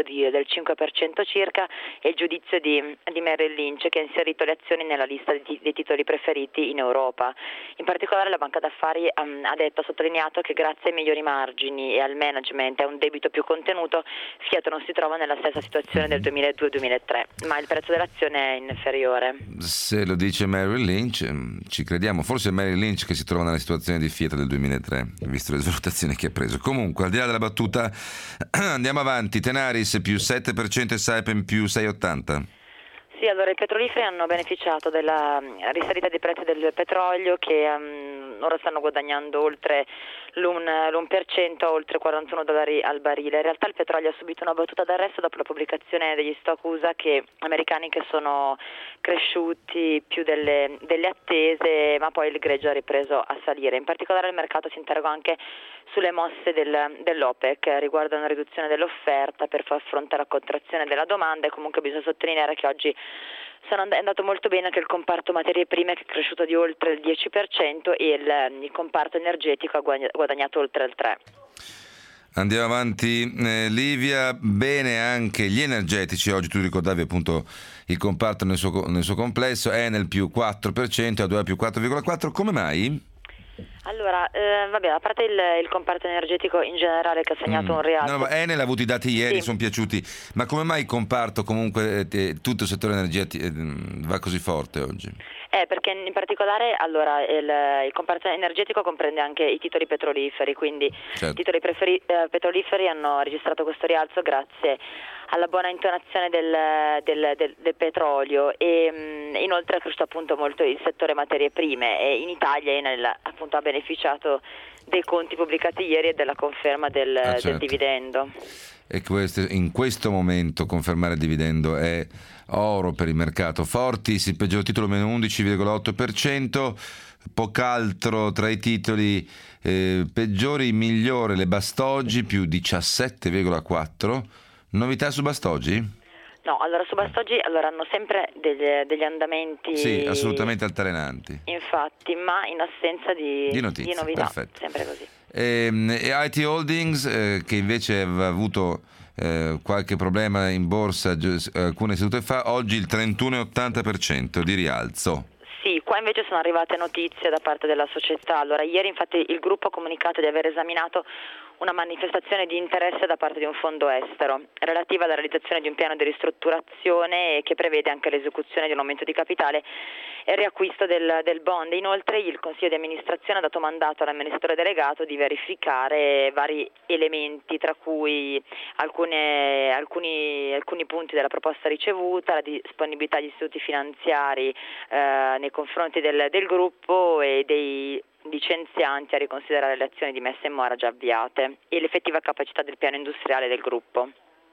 di, del cinque per cento circa, e il giudizio di, di Merrill Lynch, che ha inserito le azioni nella lista di, dei titoli preferiti in Europa. In particolare la banca d'affari um, ha detto, ha sottolineato che grazie ai migliori margini e al management e a un debito più contenuto, Fiat non si trova nella stessa situazione del duemiladue duemilatré, ma il prezzo dell'azione è inferiore. Se lo dice Merrill Lynch, ci crediamo. Forse è Merrill Lynch che si trova nella situazione di Fiat del duemilatré, visto le svalutazioni che ha preso. Comunque, al di là della battuta, andiamo avanti. Tenaris più sette per cento e Saipem più sei virgola ottanta. Sì, allora i petroliferi hanno beneficiato della risalita dei prezzi del petrolio, che um, ora stanno guadagnando oltre l'uno per cento, oltre quarantuno dollari al barile. In realtà il petrolio ha subito una battuta d'arresto dopo la pubblicazione degli stock U S A che, americani che sono cresciuti più delle, delle attese, ma poi il greggio ha ripreso a salire. In particolare il mercato si interroga anche sulle mosse del, dell'OPEC riguardo a una riduzione dell'offerta per far fronte alla contrazione della domanda, e comunque bisogna sottolineare che oggi sono and- è andato molto bene anche il comparto materie prime, che è cresciuto di oltre il dieci per cento, e il, il comparto energetico ha guadagnato oltre il tre per cento. Andiamo avanti, eh, Livia. Bene anche gli energetici, oggi tu ricordavi appunto il comparto nel suo, nel suo complesso, Enel più quattro per cento, A due A più quattro virgola quattro, come mai? Allora, eh, vabbè, a parte il, il comparto energetico in generale che ha segnato mm. un rialzo. No, ma Enel ha avuto i dati ieri, sì. sono piaciuti, ma come mai il comparto, comunque eh, tutto il settore energetico eh, va così forte oggi? Eh, perché in particolare allora il, il comparto energetico comprende anche i titoli petroliferi, quindi certo. I titoli preferi, eh, petroliferi hanno registrato questo rialzo grazie alla buona intonazione del, del, del, del petrolio, e mh, inoltre è cresciuto appunto molto il settore materie prime, e in Italia Enel appunto ha beneficiato dei conti pubblicati ieri e della conferma del, ah, certo. del dividendo. E questo, in questo momento confermare il dividendo è oro per il mercato. Fortis, il peggior titolo, meno undici virgola otto per cento, poc'altro tra i titoli eh, peggiori, migliore le Bastogi più diciassette virgola quattro. Novità su Bastogi? No, allora su Bastogi allora, hanno sempre degli, degli andamenti sì, assolutamente altalenanti. Infatti, ma in assenza di, di, notizie, di novità, perfetto. Sempre così. E, e I T Holdings, eh, che invece aveva avuto eh, qualche problema in borsa alcune sedute fa, oggi il trentuno virgola ottanta per cento di rialzo. Sì, qua invece sono arrivate notizie da parte della società. Allora, ieri infatti il gruppo ha comunicato di aver esaminato una manifestazione di interesse da parte di un fondo estero relativa alla realizzazione di un piano di ristrutturazione che prevede anche l'esecuzione di un aumento di capitale e il riacquisto del, del bond. Inoltre il Consiglio di amministrazione ha dato mandato all'amministratore delegato di verificare vari elementi, tra cui alcune, alcuni, alcuni punti della proposta ricevuta, la disponibilità degli istituti finanziari eh, nei confronti del, del gruppo e dei licenzianti a riconsiderare le azioni di messa in mora già avviate e l'effettiva capacità del piano industriale del gruppo.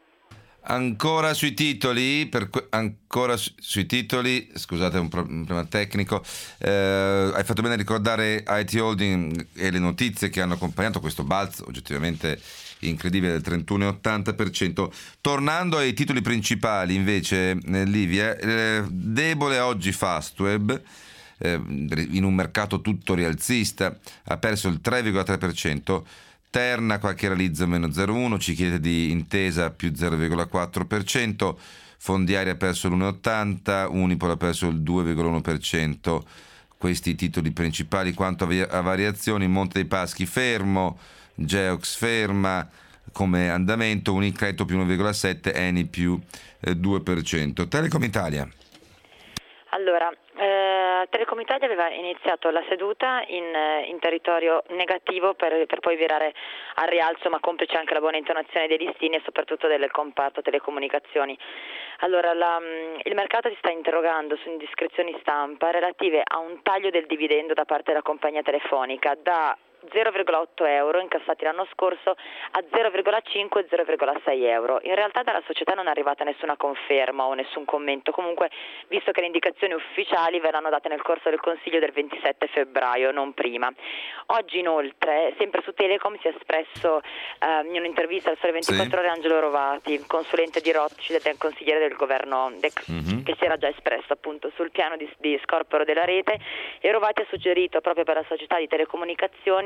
Ancora sui titoli, per, ancora su, sui titoli, scusate un, pro, un problema tecnico, eh, hai fatto bene a ricordare I T Holding e le notizie che hanno accompagnato questo balzo oggettivamente incredibile del trentuno virgola ottanta per cento. Tornando ai titoli principali invece, eh, Livia, eh, debole oggi Fastweb, eh, in un mercato tutto rialzista, ha perso il tre virgola tre per cento. Terna qualche realizzo meno zero virgola uno, ci chiede di Intesa più zero virgola quattro per cento, Fondiaria ha perso l'uno virgola ottanta, Unipol ha perso il due virgola uno per cento. Questi i titoli principali. Quanto a variazioni, Monte dei Paschi fermo, Geox ferma come andamento, Unicredito più uno virgola sette, Eni più eh, due per cento. Telecom Italia. Allora, eh, Telecom Italia aveva iniziato la seduta in, in territorio negativo per, per poi virare al rialzo, ma complice anche la buona intonazione dei listini e soprattutto del comparto telecomunicazioni. Allora, la, il mercato si sta interrogando su indiscrezioni stampa relative a un taglio del dividendo da parte della compagnia telefonica da zero virgola otto euro incassati l'anno scorso a zero virgola cinque e zero virgola sei euro. In realtà dalla società non è arrivata nessuna conferma o nessun commento, comunque visto che le indicazioni ufficiali verranno date nel corso del Consiglio del ventisette febbraio, non prima. Oggi inoltre, sempre su Telecom, si è espresso eh, in un'intervista al Sole ventiquattro Ore sì. Angelo Rovati, consulente di Rothschild e consigliere del governo D E C, mm-hmm. che si era già espresso appunto sul piano di, di scorporo della rete, e Rovati ha suggerito proprio per la società di telecomunicazioni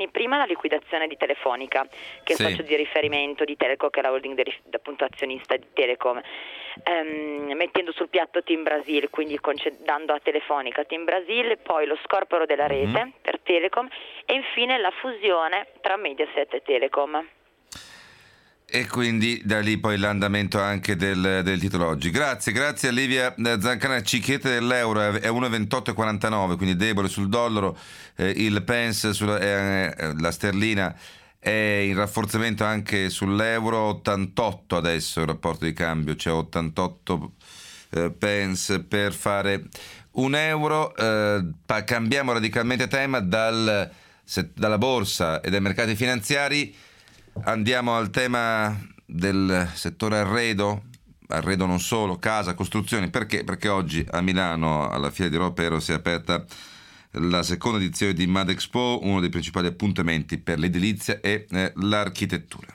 giorni prima la liquidazione di Telefonica, che è sì. il socio di riferimento di Telecom, che è la holding di, appunto azionista di Telecom, ehm, mettendo sul piatto Team Brasil, quindi concedendo a Telefonica Team Brasil, poi lo scorporo della rete mm-hmm. per Telecom e infine la fusione tra Mediaset e Telecom. E quindi da lì poi l'andamento anche del, del titolo oggi. Grazie, grazie a Livia Zancanaro. Ci chiede dell'euro è uno virgola ventotto quarantanove, quindi debole sul dollaro, eh, il pence sulla, eh, la sterlina è in rafforzamento anche sull'euro, ottantotto adesso il rapporto di cambio, c'è ottantotto eh, pence per fare un euro. Eh, cambiamo radicalmente tema dal, se, dalla borsa e dai mercati finanziari. Andiamo al tema del settore arredo, arredo non solo, casa, costruzioni. Perché? Perché oggi a Milano, alla Fiera di Ropero, si è aperta la seconda edizione di MADEXPO, uno dei principali appuntamenti per l'edilizia e eh, l'architettura.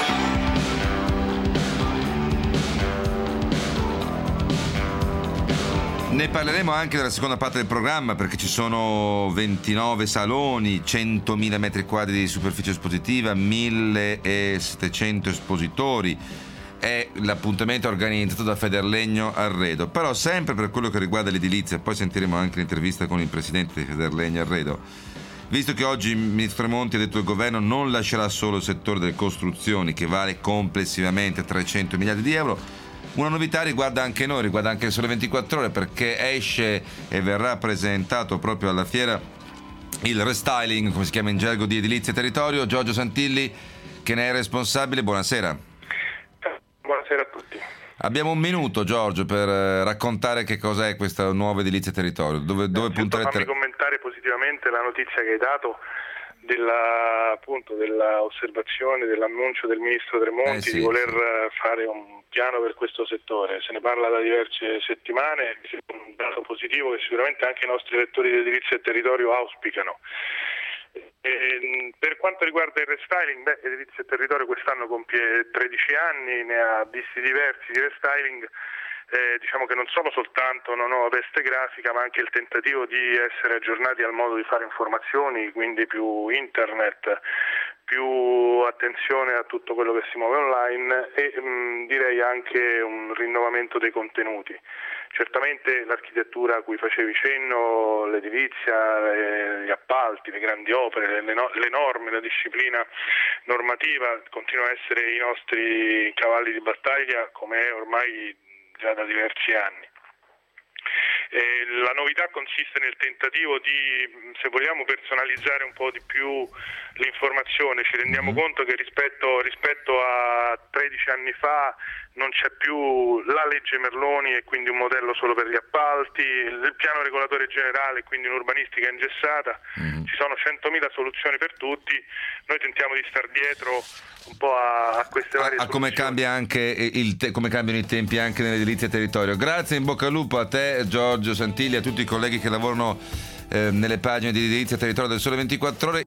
Ne parleremo anche nella seconda parte del programma, perché ci sono ventinove saloni, centomila metri quadri di superficie espositiva, millesettecento espositori. È l'appuntamento organizzato da Federlegno Arredo. Però sempre per quello che riguarda l'edilizia, poi sentiremo anche l'intervista con il presidente di Federlegno Arredo, visto che oggi il ministro Tremonti ha detto che il governo non lascerà solo il settore delle costruzioni, che vale complessivamente trecento miliardi di euro. Una novità riguarda anche noi, riguarda anche il Sole ventiquattro Ore, perché esce e verrà presentato proprio alla fiera il restyling, come si chiama in gergo, di Edilizia e Territorio. Giorgio Santilli, che ne è responsabile, buonasera. Buonasera a tutti. Abbiamo un minuto, Giorgio, per raccontare che cos'è questa nuova Edilizia e Territorio. Dove, dove punterete? Fammi commentare positivamente la notizia che hai dato della, appunto, dell'osservazione, dell'annuncio del ministro Tremonti eh sì, di voler sì. fare un piano per questo settore. Se ne parla da diverse settimane, è un dato positivo che sicuramente anche i nostri lettori di Edilizia e Territorio auspicano. E per quanto riguarda il restyling, beh, Edilizia e Territorio quest'anno compie tredici anni, ne ha visti diversi di restyling. Eh, diciamo che non sono soltanto una nuova veste grafica, ma anche il tentativo di essere aggiornati al modo di fare informazioni, quindi più internet, più attenzione a tutto quello che si muove online e mh, direi anche un rinnovamento dei contenuti. Certamente l'architettura a cui facevi cenno, l'edilizia, gli appalti, le grandi opere, le, no- le norme, la disciplina normativa continua a essere i nostri cavalli di battaglia, come è ormai già da diversi anni. Eh, la novità consiste nel tentativo di, se vogliamo, personalizzare un po' di più l'informazione. Ci rendiamo mm-hmm. conto che rispetto, rispetto a tredici anni fa non c'è più la legge Merloni e quindi un modello solo per gli appalti, il piano regolatore generale, quindi un'urbanistica ingessata, mm-hmm. ci sono centomila soluzioni per tutti. Noi tentiamo di star dietro un po' a, a queste varie a, a come cambia anche il te, come cambiano i tempi anche nell'edilizia e territorio. Grazie, in bocca al lupo a te Giorgio Santilli, a tutti i colleghi che lavorano eh, nelle pagine di Edilizia e Territorio del Sole ventiquattro Ore.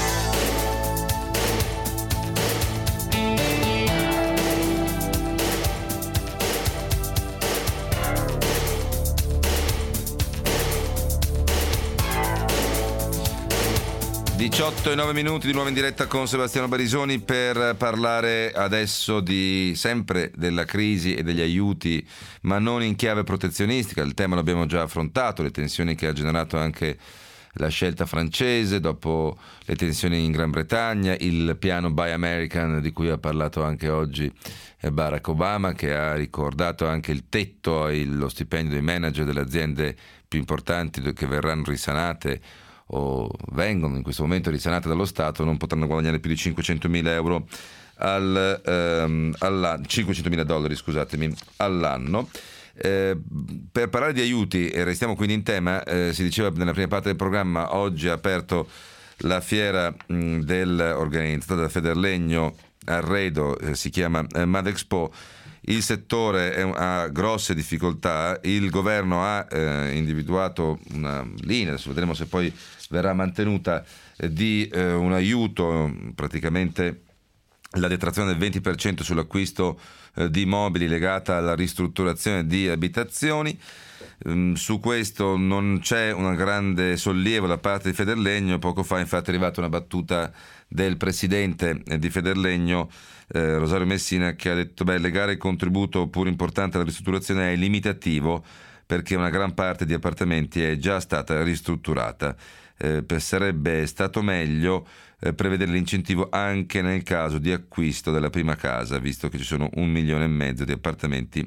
diciotto e nove minuti di nuovo in diretta con Sebastiano Barisoni per parlare adesso di sempre della crisi e degli aiuti, ma non in chiave protezionistica. Il tema l'abbiamo già affrontato, le tensioni che ha generato anche la scelta francese dopo le tensioni in Gran Bretagna, il piano Buy American di cui ha parlato anche oggi Barack Obama, che ha ricordato anche il tetto allo stipendio dei manager delle aziende più importanti che verranno risanate o vengono in questo momento risanate dallo Stato, non potranno guadagnare più di cinquecentomila euro al, ehm, all'anno, cinquecentomila dollari scusatemi, all'anno. Eh, per parlare di aiuti, e restiamo quindi in tema, eh, si diceva nella prima parte del programma, oggi ha aperto la fiera mh, del, organizzata da Federlegno Arredo, eh, si chiama eh, MADEXPO. Il settore è, ha grosse difficoltà, il governo ha eh, individuato una linea, adesso vedremo se poi verrà mantenuta, eh, di eh, un aiuto, praticamente la detrazione del venti per cento sull'acquisto eh, di immobili legata alla ristrutturazione di abitazioni. Su questo non c'è un grande sollievo da parte di Federlegno. Poco fa infatti è arrivata una battuta del presidente di Federlegno, eh, Rosario Messina, che ha detto beh, legare il contributo pur importante alla ristrutturazione è limitativo perché una gran parte di appartamenti è già stata ristrutturata. Eh, sarebbe stato meglio eh, prevedere l'incentivo anche nel caso di acquisto della prima casa, visto che ci sono un milione e mezzo di appartamenti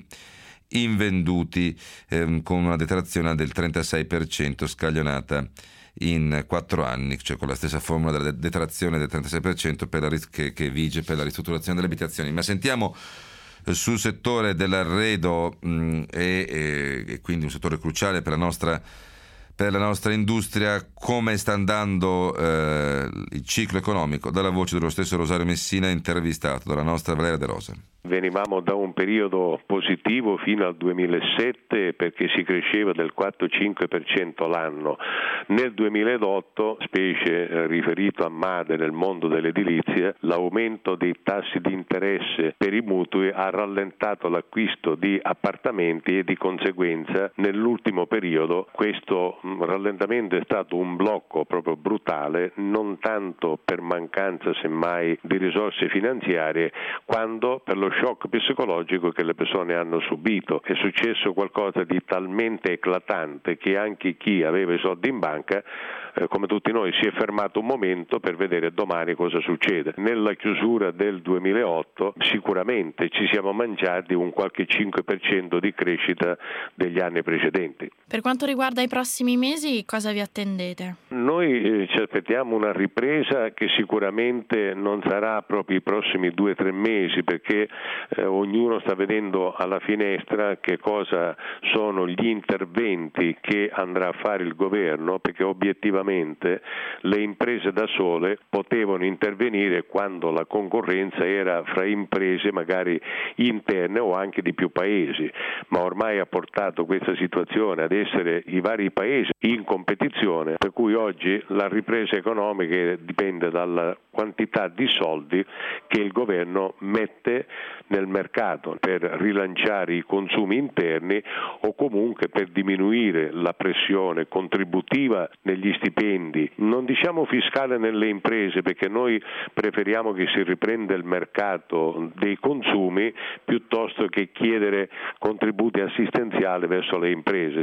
invenduti, ehm, con una detrazione del trentasei per cento scaglionata in quattro anni, cioè con la stessa formula della detrazione del trentasei per cento per la ris- che, che vige per la ristrutturazione delle abitazioni. Ma sentiamo eh, sul settore dell'arredo mh, e, e, e quindi un settore cruciale per la nostra per la nostra industria, come sta andando eh, il ciclo economico, dalla voce dello stesso Rosario Messina, intervistato dalla nostra Valeria De Rosa. Venivamo da un periodo positivo fino al duemilasette perché si cresceva del quattro cinque per cento l'anno. Nel duemilaotto, specie eh, riferito a Made nel mondo dell'edilizia, l'aumento dei tassi di interesse per i mutui ha rallentato l'acquisto di appartamenti e di conseguenza nell'ultimo periodo questo mh, rallentamento è stato un blocco proprio brutale, non tanto per mancanza semmai di risorse finanziarie quanto per lo shock psicologico che le persone hanno subito. È successo qualcosa di talmente eclatante che anche chi aveva i soldi in banca, eh, come tutti noi, si è fermato un momento per vedere domani cosa succede. Nella chiusura del duemilaotto sicuramente ci siamo mangiati un qualche cinque per cento di crescita degli anni precedenti. Per quanto riguarda i prossimi mesi, cosa vi attendete? Noi eh, ci aspettiamo una ripresa che sicuramente non sarà proprio i prossimi due o tre mesi, perché eh, ognuno sta vedendo alla finestra che cosa sono gli interventi che andrà a fare il governo, perché obiettivamente le imprese da sole potevano intervenire quando la concorrenza era fra imprese magari interne o anche di più paesi, ma ormai ha portato questa situazione ad essere i vari paesi in competizione, per cui oggi la ripresa economica dipende dalla quantità di soldi che il governo mette nel mercato per rilanciare i consumi interni o comunque per diminuire la pressione contributiva negli stipendi, non diciamo fiscale nelle imprese, perché noi preferiamo che si riprenda il mercato dei consumi piuttosto che chiedere contributi assistenziali verso le imprese.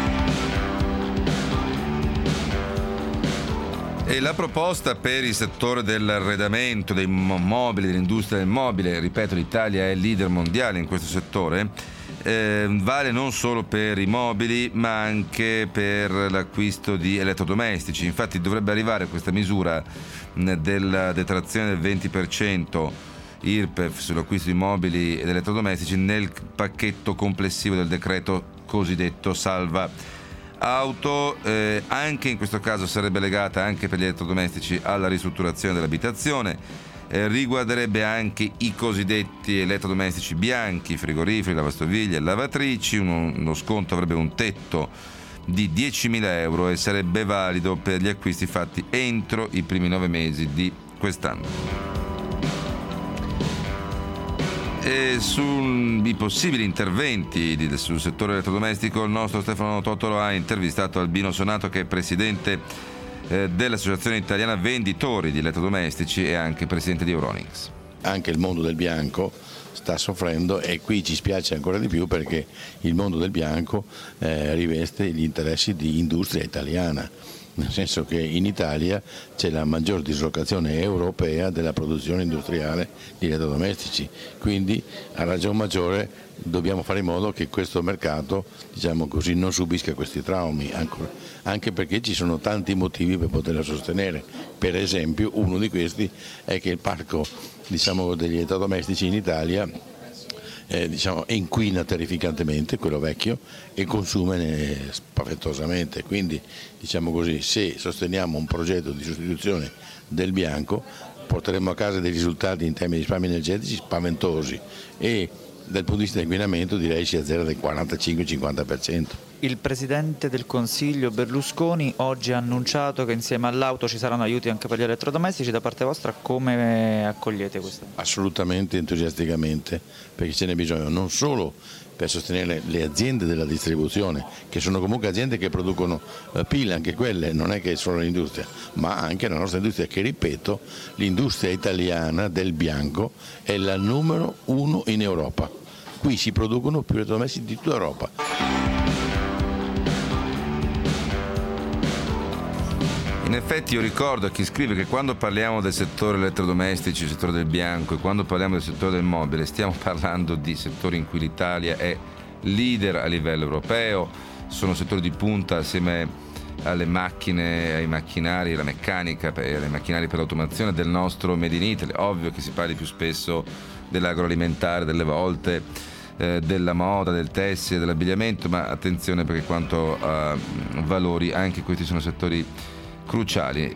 E la proposta per il settore dell'arredamento, dei mobili, dell'industria del mobile, ripeto, l'Italia è leader mondiale in questo settore, eh, vale non solo per i mobili ma anche per l'acquisto di elettrodomestici. Infatti dovrebbe arrivare questa misura della detrazione del venti per cento I R P E F sull'acquisto di mobili ed elettrodomestici nel pacchetto complessivo del decreto cosiddetto salva auto. Eh, anche in questo caso sarebbe legata anche per gli elettrodomestici alla ristrutturazione dell'abitazione, eh, riguarderebbe anche i cosiddetti elettrodomestici bianchi, frigoriferi, lavastoviglie e lavatrici. Uno, uno sconto avrebbe un tetto di diecimila euro e sarebbe valido per gli acquisti fatti entro i primi nove mesi di quest'anno. E sui possibili interventi di, sul settore elettrodomestico il nostro Stefano Totolo ha intervistato Albino Sonato, che è presidente eh, dell'Associazione Italiana Venditori di Elettrodomestici e anche presidente di Euronics. Anche il mondo del bianco sta soffrendo e qui ci spiace ancora di più perché il mondo del bianco eh, riveste gli interessi di industria italiana. Nel senso che in Italia c'è la maggior dislocazione europea della produzione industriale di elettrodomestici, quindi a ragion maggiore dobbiamo fare in modo che questo mercato, diciamo così, non subisca questi traumi, anche perché ci sono tanti motivi per poterlo sostenere. Per esempio uno di questi è che il parco, diciamo, degli elettrodomestici in Italia Eh, diciamo, inquina terrificantemente, quello vecchio, e consuma spaventosamente. Quindi, diciamo così, se sosteniamo un progetto di sostituzione del bianco porteremo a casa dei risultati in termini di risparmi energetici spaventosi e dal punto di vista di inquinamento direi si azzera del quarantacinque cinquanta per cento. Il Presidente del Consiglio Berlusconi oggi ha annunciato che insieme all'auto ci saranno aiuti anche per gli elettrodomestici. Da parte vostra come accogliete questo? Assolutamente entusiasticamente, perché ce n'è bisogno non solo per sostenere le aziende della distribuzione, che sono comunque aziende che producono pile, anche quelle, non è che è solo l'industria, ma anche la nostra industria, che ripeto, l'industria italiana del bianco è la numero uno in Europa. Qui si producono più elettrodomestici di tutta Europa. In effetti io ricordo a chi scrive che quando parliamo del settore elettrodomestici, il settore del bianco, e quando parliamo del settore del mobile, stiamo parlando di settori in cui l'Italia è leader a livello europeo, sono settori di punta assieme alle macchine, ai macchinari, alla meccanica, ai macchinari per l'automazione del nostro Made in Italy. Ovvio che si parli più spesso dell'agroalimentare, delle volte, eh, della moda, del tessile, dell'abbigliamento, ma attenzione, perché quanto a valori anche questi sono settori cruciali.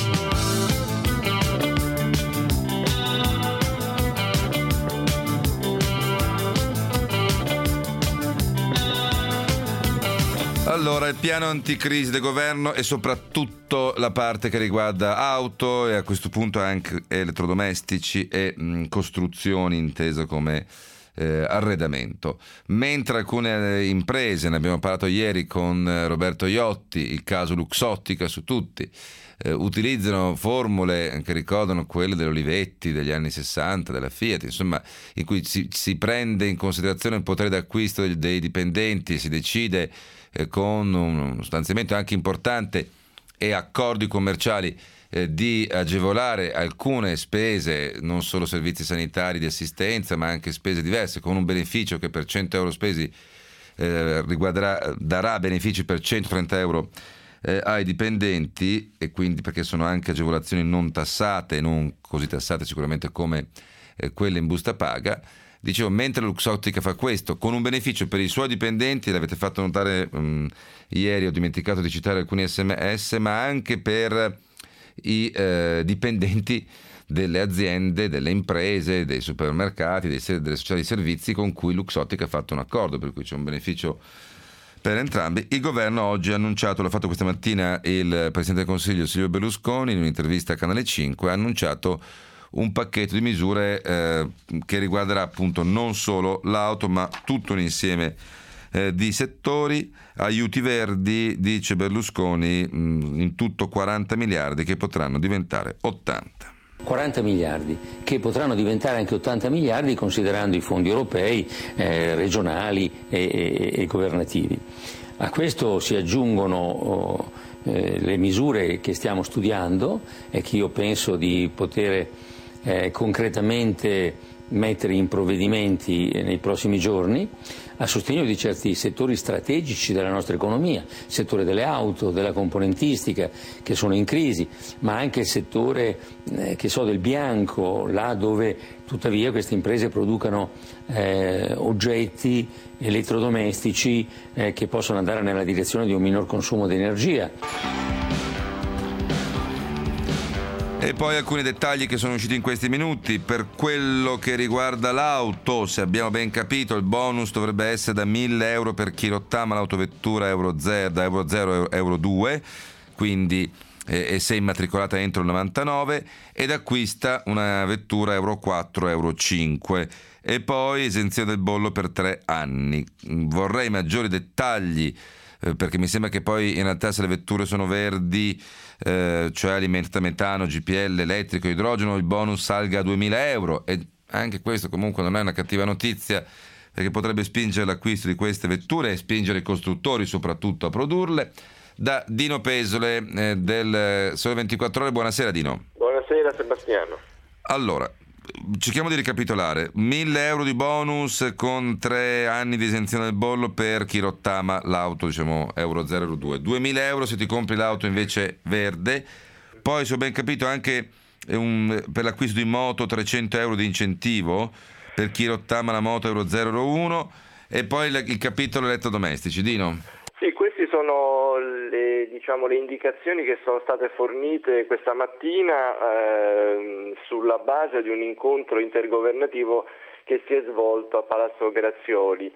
Allora, il piano anticrisi del governo e soprattutto la parte che riguarda auto e a questo punto anche elettrodomestici e mh, costruzioni intese come eh, arredamento. Mentre alcune imprese, ne abbiamo parlato ieri con Roberto Iotti, il caso Luxottica su tutti, eh, utilizzano formule che ricordano quelle dell'Olivetti degli anni sessanta, della Fiat, insomma, in cui si, si prende in considerazione il potere d'acquisto dei, dei dipendenti e si decide eh, con uno stanziamento anche importante e accordi commerciali eh, di agevolare alcune spese, non solo servizi sanitari di assistenza, ma anche spese diverse, con un beneficio che per cento euro spesi eh, riguarderà, darà benefici per centotrenta euro eh, ai dipendenti, e quindi perché sono anche agevolazioni non tassate, non così tassate sicuramente come eh, quelle in busta paga. Dicevo, mentre Luxottica fa questo con un beneficio per i suoi dipendenti, l'avete fatto notare um, ieri, ho dimenticato di citare alcuni sms, ma anche per i eh, dipendenti delle aziende, delle imprese, dei supermercati, dei, delle società di servizi con cui Luxottica ha fatto un accordo, per cui c'è un beneficio per entrambi. Il governo oggi ha annunciato, l'ha fatto questa mattina il Presidente del Consiglio Silvio Berlusconi in un'intervista a Canale cinque, ha annunciato un pacchetto di misure eh, che riguarderà appunto non solo l'auto, ma tutto un insieme eh, di settori. Aiuti verdi, dice Berlusconi, mh, in tutto quaranta miliardi che potranno diventare ottanta. quaranta miliardi che potranno diventare anche ottanta miliardi considerando i fondi europei, eh, regionali e, e, e governativi. A questo si aggiungono oh, eh, le misure che stiamo studiando e che io penso di poter eh, concretamente mettere in provvedimenti nei prossimi giorni a sostegno di certi settori strategici della nostra economia, il settore delle auto, della componentistica che sono in crisi, ma anche il settore eh, che so del bianco, là dove tuttavia queste imprese producano eh, oggetti elettrodomestici eh, che possono andare nella direzione di un minor consumo di energia. E poi alcuni dettagli che sono usciti in questi minuti. Per quello che riguarda l'auto, se abbiamo ben capito, il bonus dovrebbe essere da mille euro per chi rottama l'autovettura euro zero, da euro zero a euro due, quindi eh, e se immatricolata entro il novantanove, ed acquista una vettura euro quattro, euro cinque, e poi esenzione del bollo per tre anni. Vorrei maggiori dettagli, eh, perché mi sembra che poi in realtà se le vetture sono verdi, Eh, cioè alimentate a metano, G P L, elettrico, idrogeno, il bonus salga a duemila euro, e anche questo comunque non è una cattiva notizia, perché potrebbe spingere l'acquisto di queste vetture e spingere i costruttori soprattutto a produrle. Da Dino Pesole eh, del Sole ventiquattro Ore, buonasera Dino. Buonasera Sebastiano. Allora, cerchiamo di ricapitolare. mille euro di bonus con tre anni di esenzione del bollo per chi rottama l'auto, diciamo euro zero, euro due. duemila euro se ti compri l'auto invece verde. Poi, se ho ben capito, anche un, per l'acquisto di moto trecento euro di incentivo per chi rottama la moto euro zero, euro uno. E poi il, il capitolo elettrodomestici. Dino? Sì, queste sono le, diciamo, le indicazioni che sono state fornite questa mattina eh, sulla base di un incontro intergovernativo che si è svolto a Palazzo Grazioli.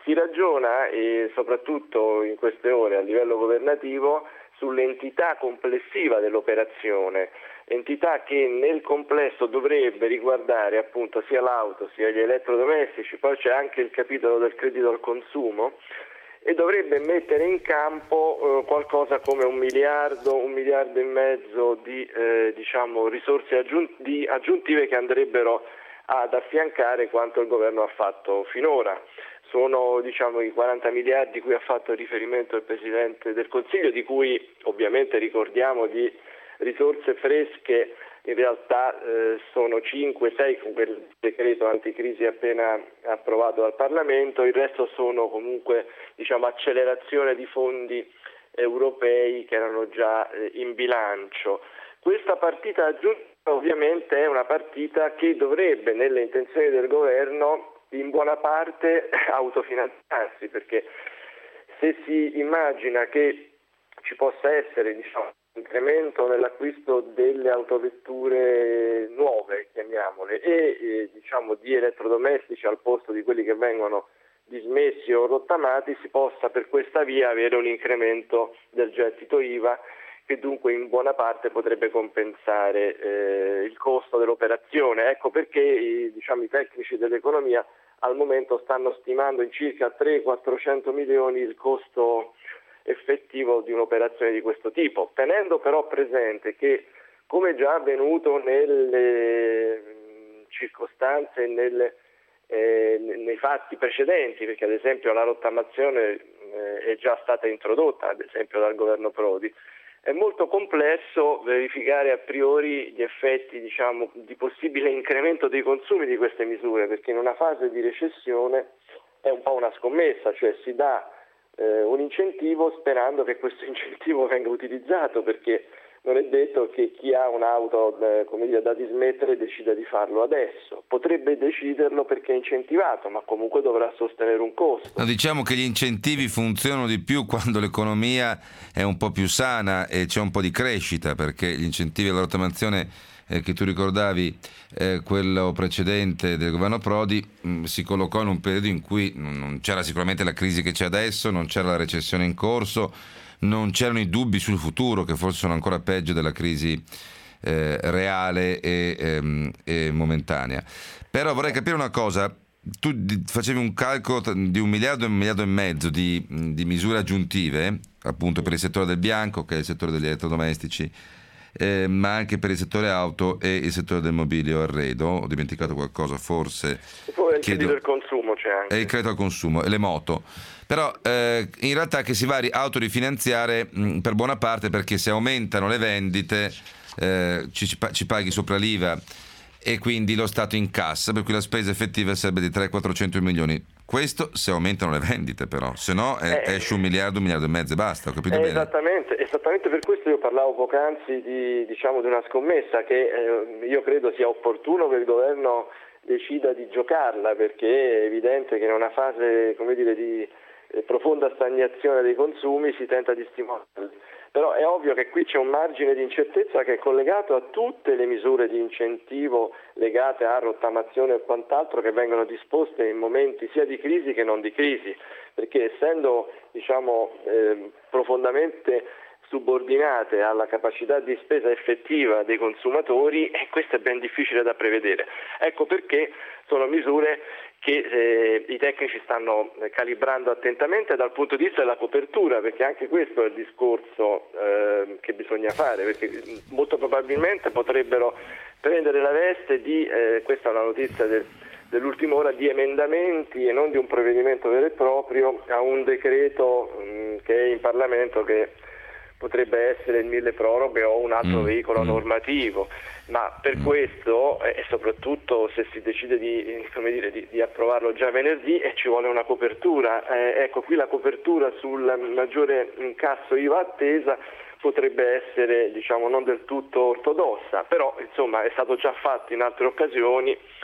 Si ragiona, e soprattutto in queste ore a livello governativo, sull'entità complessiva dell'operazione, entità che nel complesso dovrebbe riguardare appunto sia l'auto sia gli elettrodomestici, poi c'è anche il capitolo del credito al consumo, e dovrebbe mettere in campo eh, qualcosa come un miliardo, un miliardo e mezzo di eh, diciamo, risorse aggiun- di aggiuntive che andrebbero ad affiancare quanto il governo ha fatto finora. Sono diciamo, i quaranta miliardi cui ha fatto riferimento il Presidente del Consiglio, di cui ovviamente ricordiamo di risorse fresche, in realtà eh, sono cinque sei con quel decreto anticrisi appena approvato dal Parlamento, il resto sono comunque diciamo, accelerazione di fondi europei che erano già eh, in bilancio. Questa partita aggiuntiva ovviamente è una partita che dovrebbe nelle intenzioni del governo in buona parte autofinanziarsi, perché se si immagina che ci possa essere diciamo, un incremento nell'acquisto delle autovetture nuove, chiamiamole, e eh, diciamo, di elettrodomestici al posto di quelli che vengono dismessi o rottamati, si possa per questa via avere un incremento del gettito I V A che dunque in buona parte potrebbe compensare eh, il costo dell'operazione. Ecco perché i, diciamo, i tecnici dell'economia al momento stanno stimando in circa trecento quattrocento milioni il costo effettivo di un'operazione di questo tipo, tenendo però presente che, come già avvenuto nelle circostanze e nelle, eh, nei fatti precedenti, perché ad esempio la rottamazione eh, è già stata introdotta, ad esempio dal governo Prodi, è molto complesso verificare a priori gli effetti diciamo, di possibile incremento dei consumi di queste misure, perché in una fase di recessione è un po' una scommessa, cioè si dà eh, un incentivo sperando che questo incentivo venga utilizzato, perché non è detto che chi ha un'auto eh, come dire, da dismettere decida di farlo adesso. Potrebbe deciderlo perché è incentivato, ma comunque dovrà sostenere un costo. No, diciamo che gli incentivi funzionano di più quando l'economia è un po' più sana e c'è un po' di crescita, perché gli incentivi alla rottamazione eh, che tu ricordavi, eh, quello precedente del governo Prodi, mh, si collocò in un periodo in cui non c'era sicuramente la crisi che c'è adesso, non c'era la recessione in corso, non c'erano i dubbi sul futuro, che forse sono ancora peggio della crisi eh, reale e, ehm, e momentanea. Però vorrei capire una cosa: tu facevi un calcolo di un miliardo e un miliardo e mezzo di, di misure aggiuntive, appunto per il settore del bianco, che è il settore degli elettrodomestici, eh, ma anche per il settore auto e il settore del mobilio arredo. Ho dimenticato qualcosa forse. E poi il credito del consumo c'è anche. E il credito al consumo e le moto. Però eh, in realtà che si va a autorifinanziare mh, per buona parte, perché se aumentano le vendite eh, ci, ci paghi sopra l'I V A e quindi lo Stato incassa, per cui la spesa effettiva sarebbe di trecento quattrocento milioni. Questo se aumentano le vendite, però, se no eh, eh, esce un miliardo, un miliardo e mezzo e basta, ho capito eh, bene? Esattamente, esattamente per questo io parlavo poc'anzi di, diciamo, di una scommessa che eh, io credo sia opportuno che il governo decida di giocarla, perché è evidente che in una fase, come dire, di profonda stagnazione dei consumi si tenta di stimolarli. Però è ovvio che qui c'è un margine di incertezza che è collegato a tutte le misure di incentivo legate a rottamazione e quant'altro che vengono disposte in momenti sia di crisi che non di crisi, perché essendo diciamo eh, profondamente subordinate alla capacità di spesa effettiva dei consumatori, e questo è ben difficile da prevedere. Ecco perché sono misure che eh, i tecnici stanno calibrando attentamente dal punto di vista della copertura, perché anche questo è il discorso eh, che bisogna fare, perché molto probabilmente potrebbero prendere la veste di, eh, questa è una notizia del, dell'ultima ora, di emendamenti e non di un provvedimento vero e proprio a un decreto mh, che è in Parlamento, che potrebbe essere il mille proroghe o un altro mm. veicolo normativo, ma per mm. questo e soprattutto se si decide di, come dire, di, di approvarlo già venerdì e ci vuole una copertura, eh, ecco qui la copertura sul maggiore incasso I V A attesa potrebbe essere diciamo non del tutto ortodossa, però insomma è stato già fatto in altre occasioni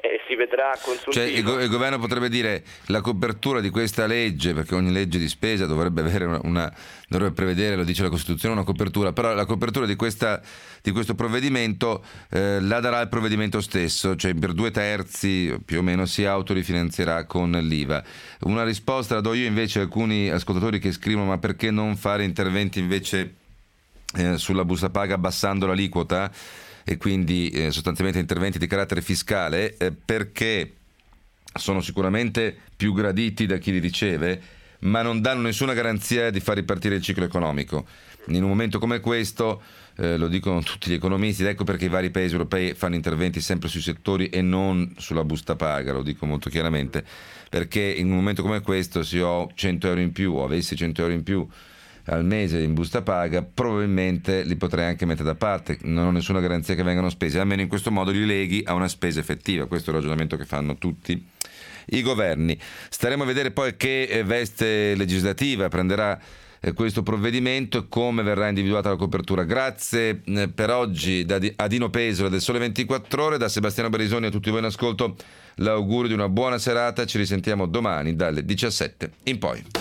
eh, si vedrà consultivo. Cioè il, go- il governo potrebbe dire la copertura di questa legge, perché ogni legge di spesa dovrebbe avere una, una dovrebbe prevedere, lo dice la Costituzione, una copertura, però la copertura di, questa, di questo provvedimento eh, la darà il provvedimento stesso, cioè per due terzi più o meno si autorifinanzierà con l'I V A. Una risposta la do io invece a alcuni ascoltatori che scrivono: ma perché non fare interventi invece eh, sulla busta paga abbassando l'aliquota e quindi eh, sostanzialmente interventi di carattere fiscale, eh, perché sono sicuramente più graditi da chi li riceve, ma non danno nessuna garanzia di far ripartire il ciclo economico. In un momento come questo, eh, lo dicono tutti gli economisti, ed ecco perché i vari paesi europei fanno interventi sempre sui settori e non sulla busta paga, lo dico molto chiaramente, perché in un momento come questo, se io ho cento euro in più o avessi cento euro in più al mese in busta paga, probabilmente li potrei anche mettere da parte, non ho nessuna garanzia che vengano spesi, almeno in questo modo li leghi a una spesa effettiva. Questo è il ragionamento che fanno tutti i governi. Staremo a vedere poi che veste legislativa prenderà eh, questo provvedimento e come verrà individuata la copertura. Grazie eh, per oggi da Di- a Dino Pesola del Sole ventiquattro Ore, da Sebastiano Barisoni a tutti voi in ascolto l'augurio di una buona serata. Ci risentiamo domani dalle diciassette in poi.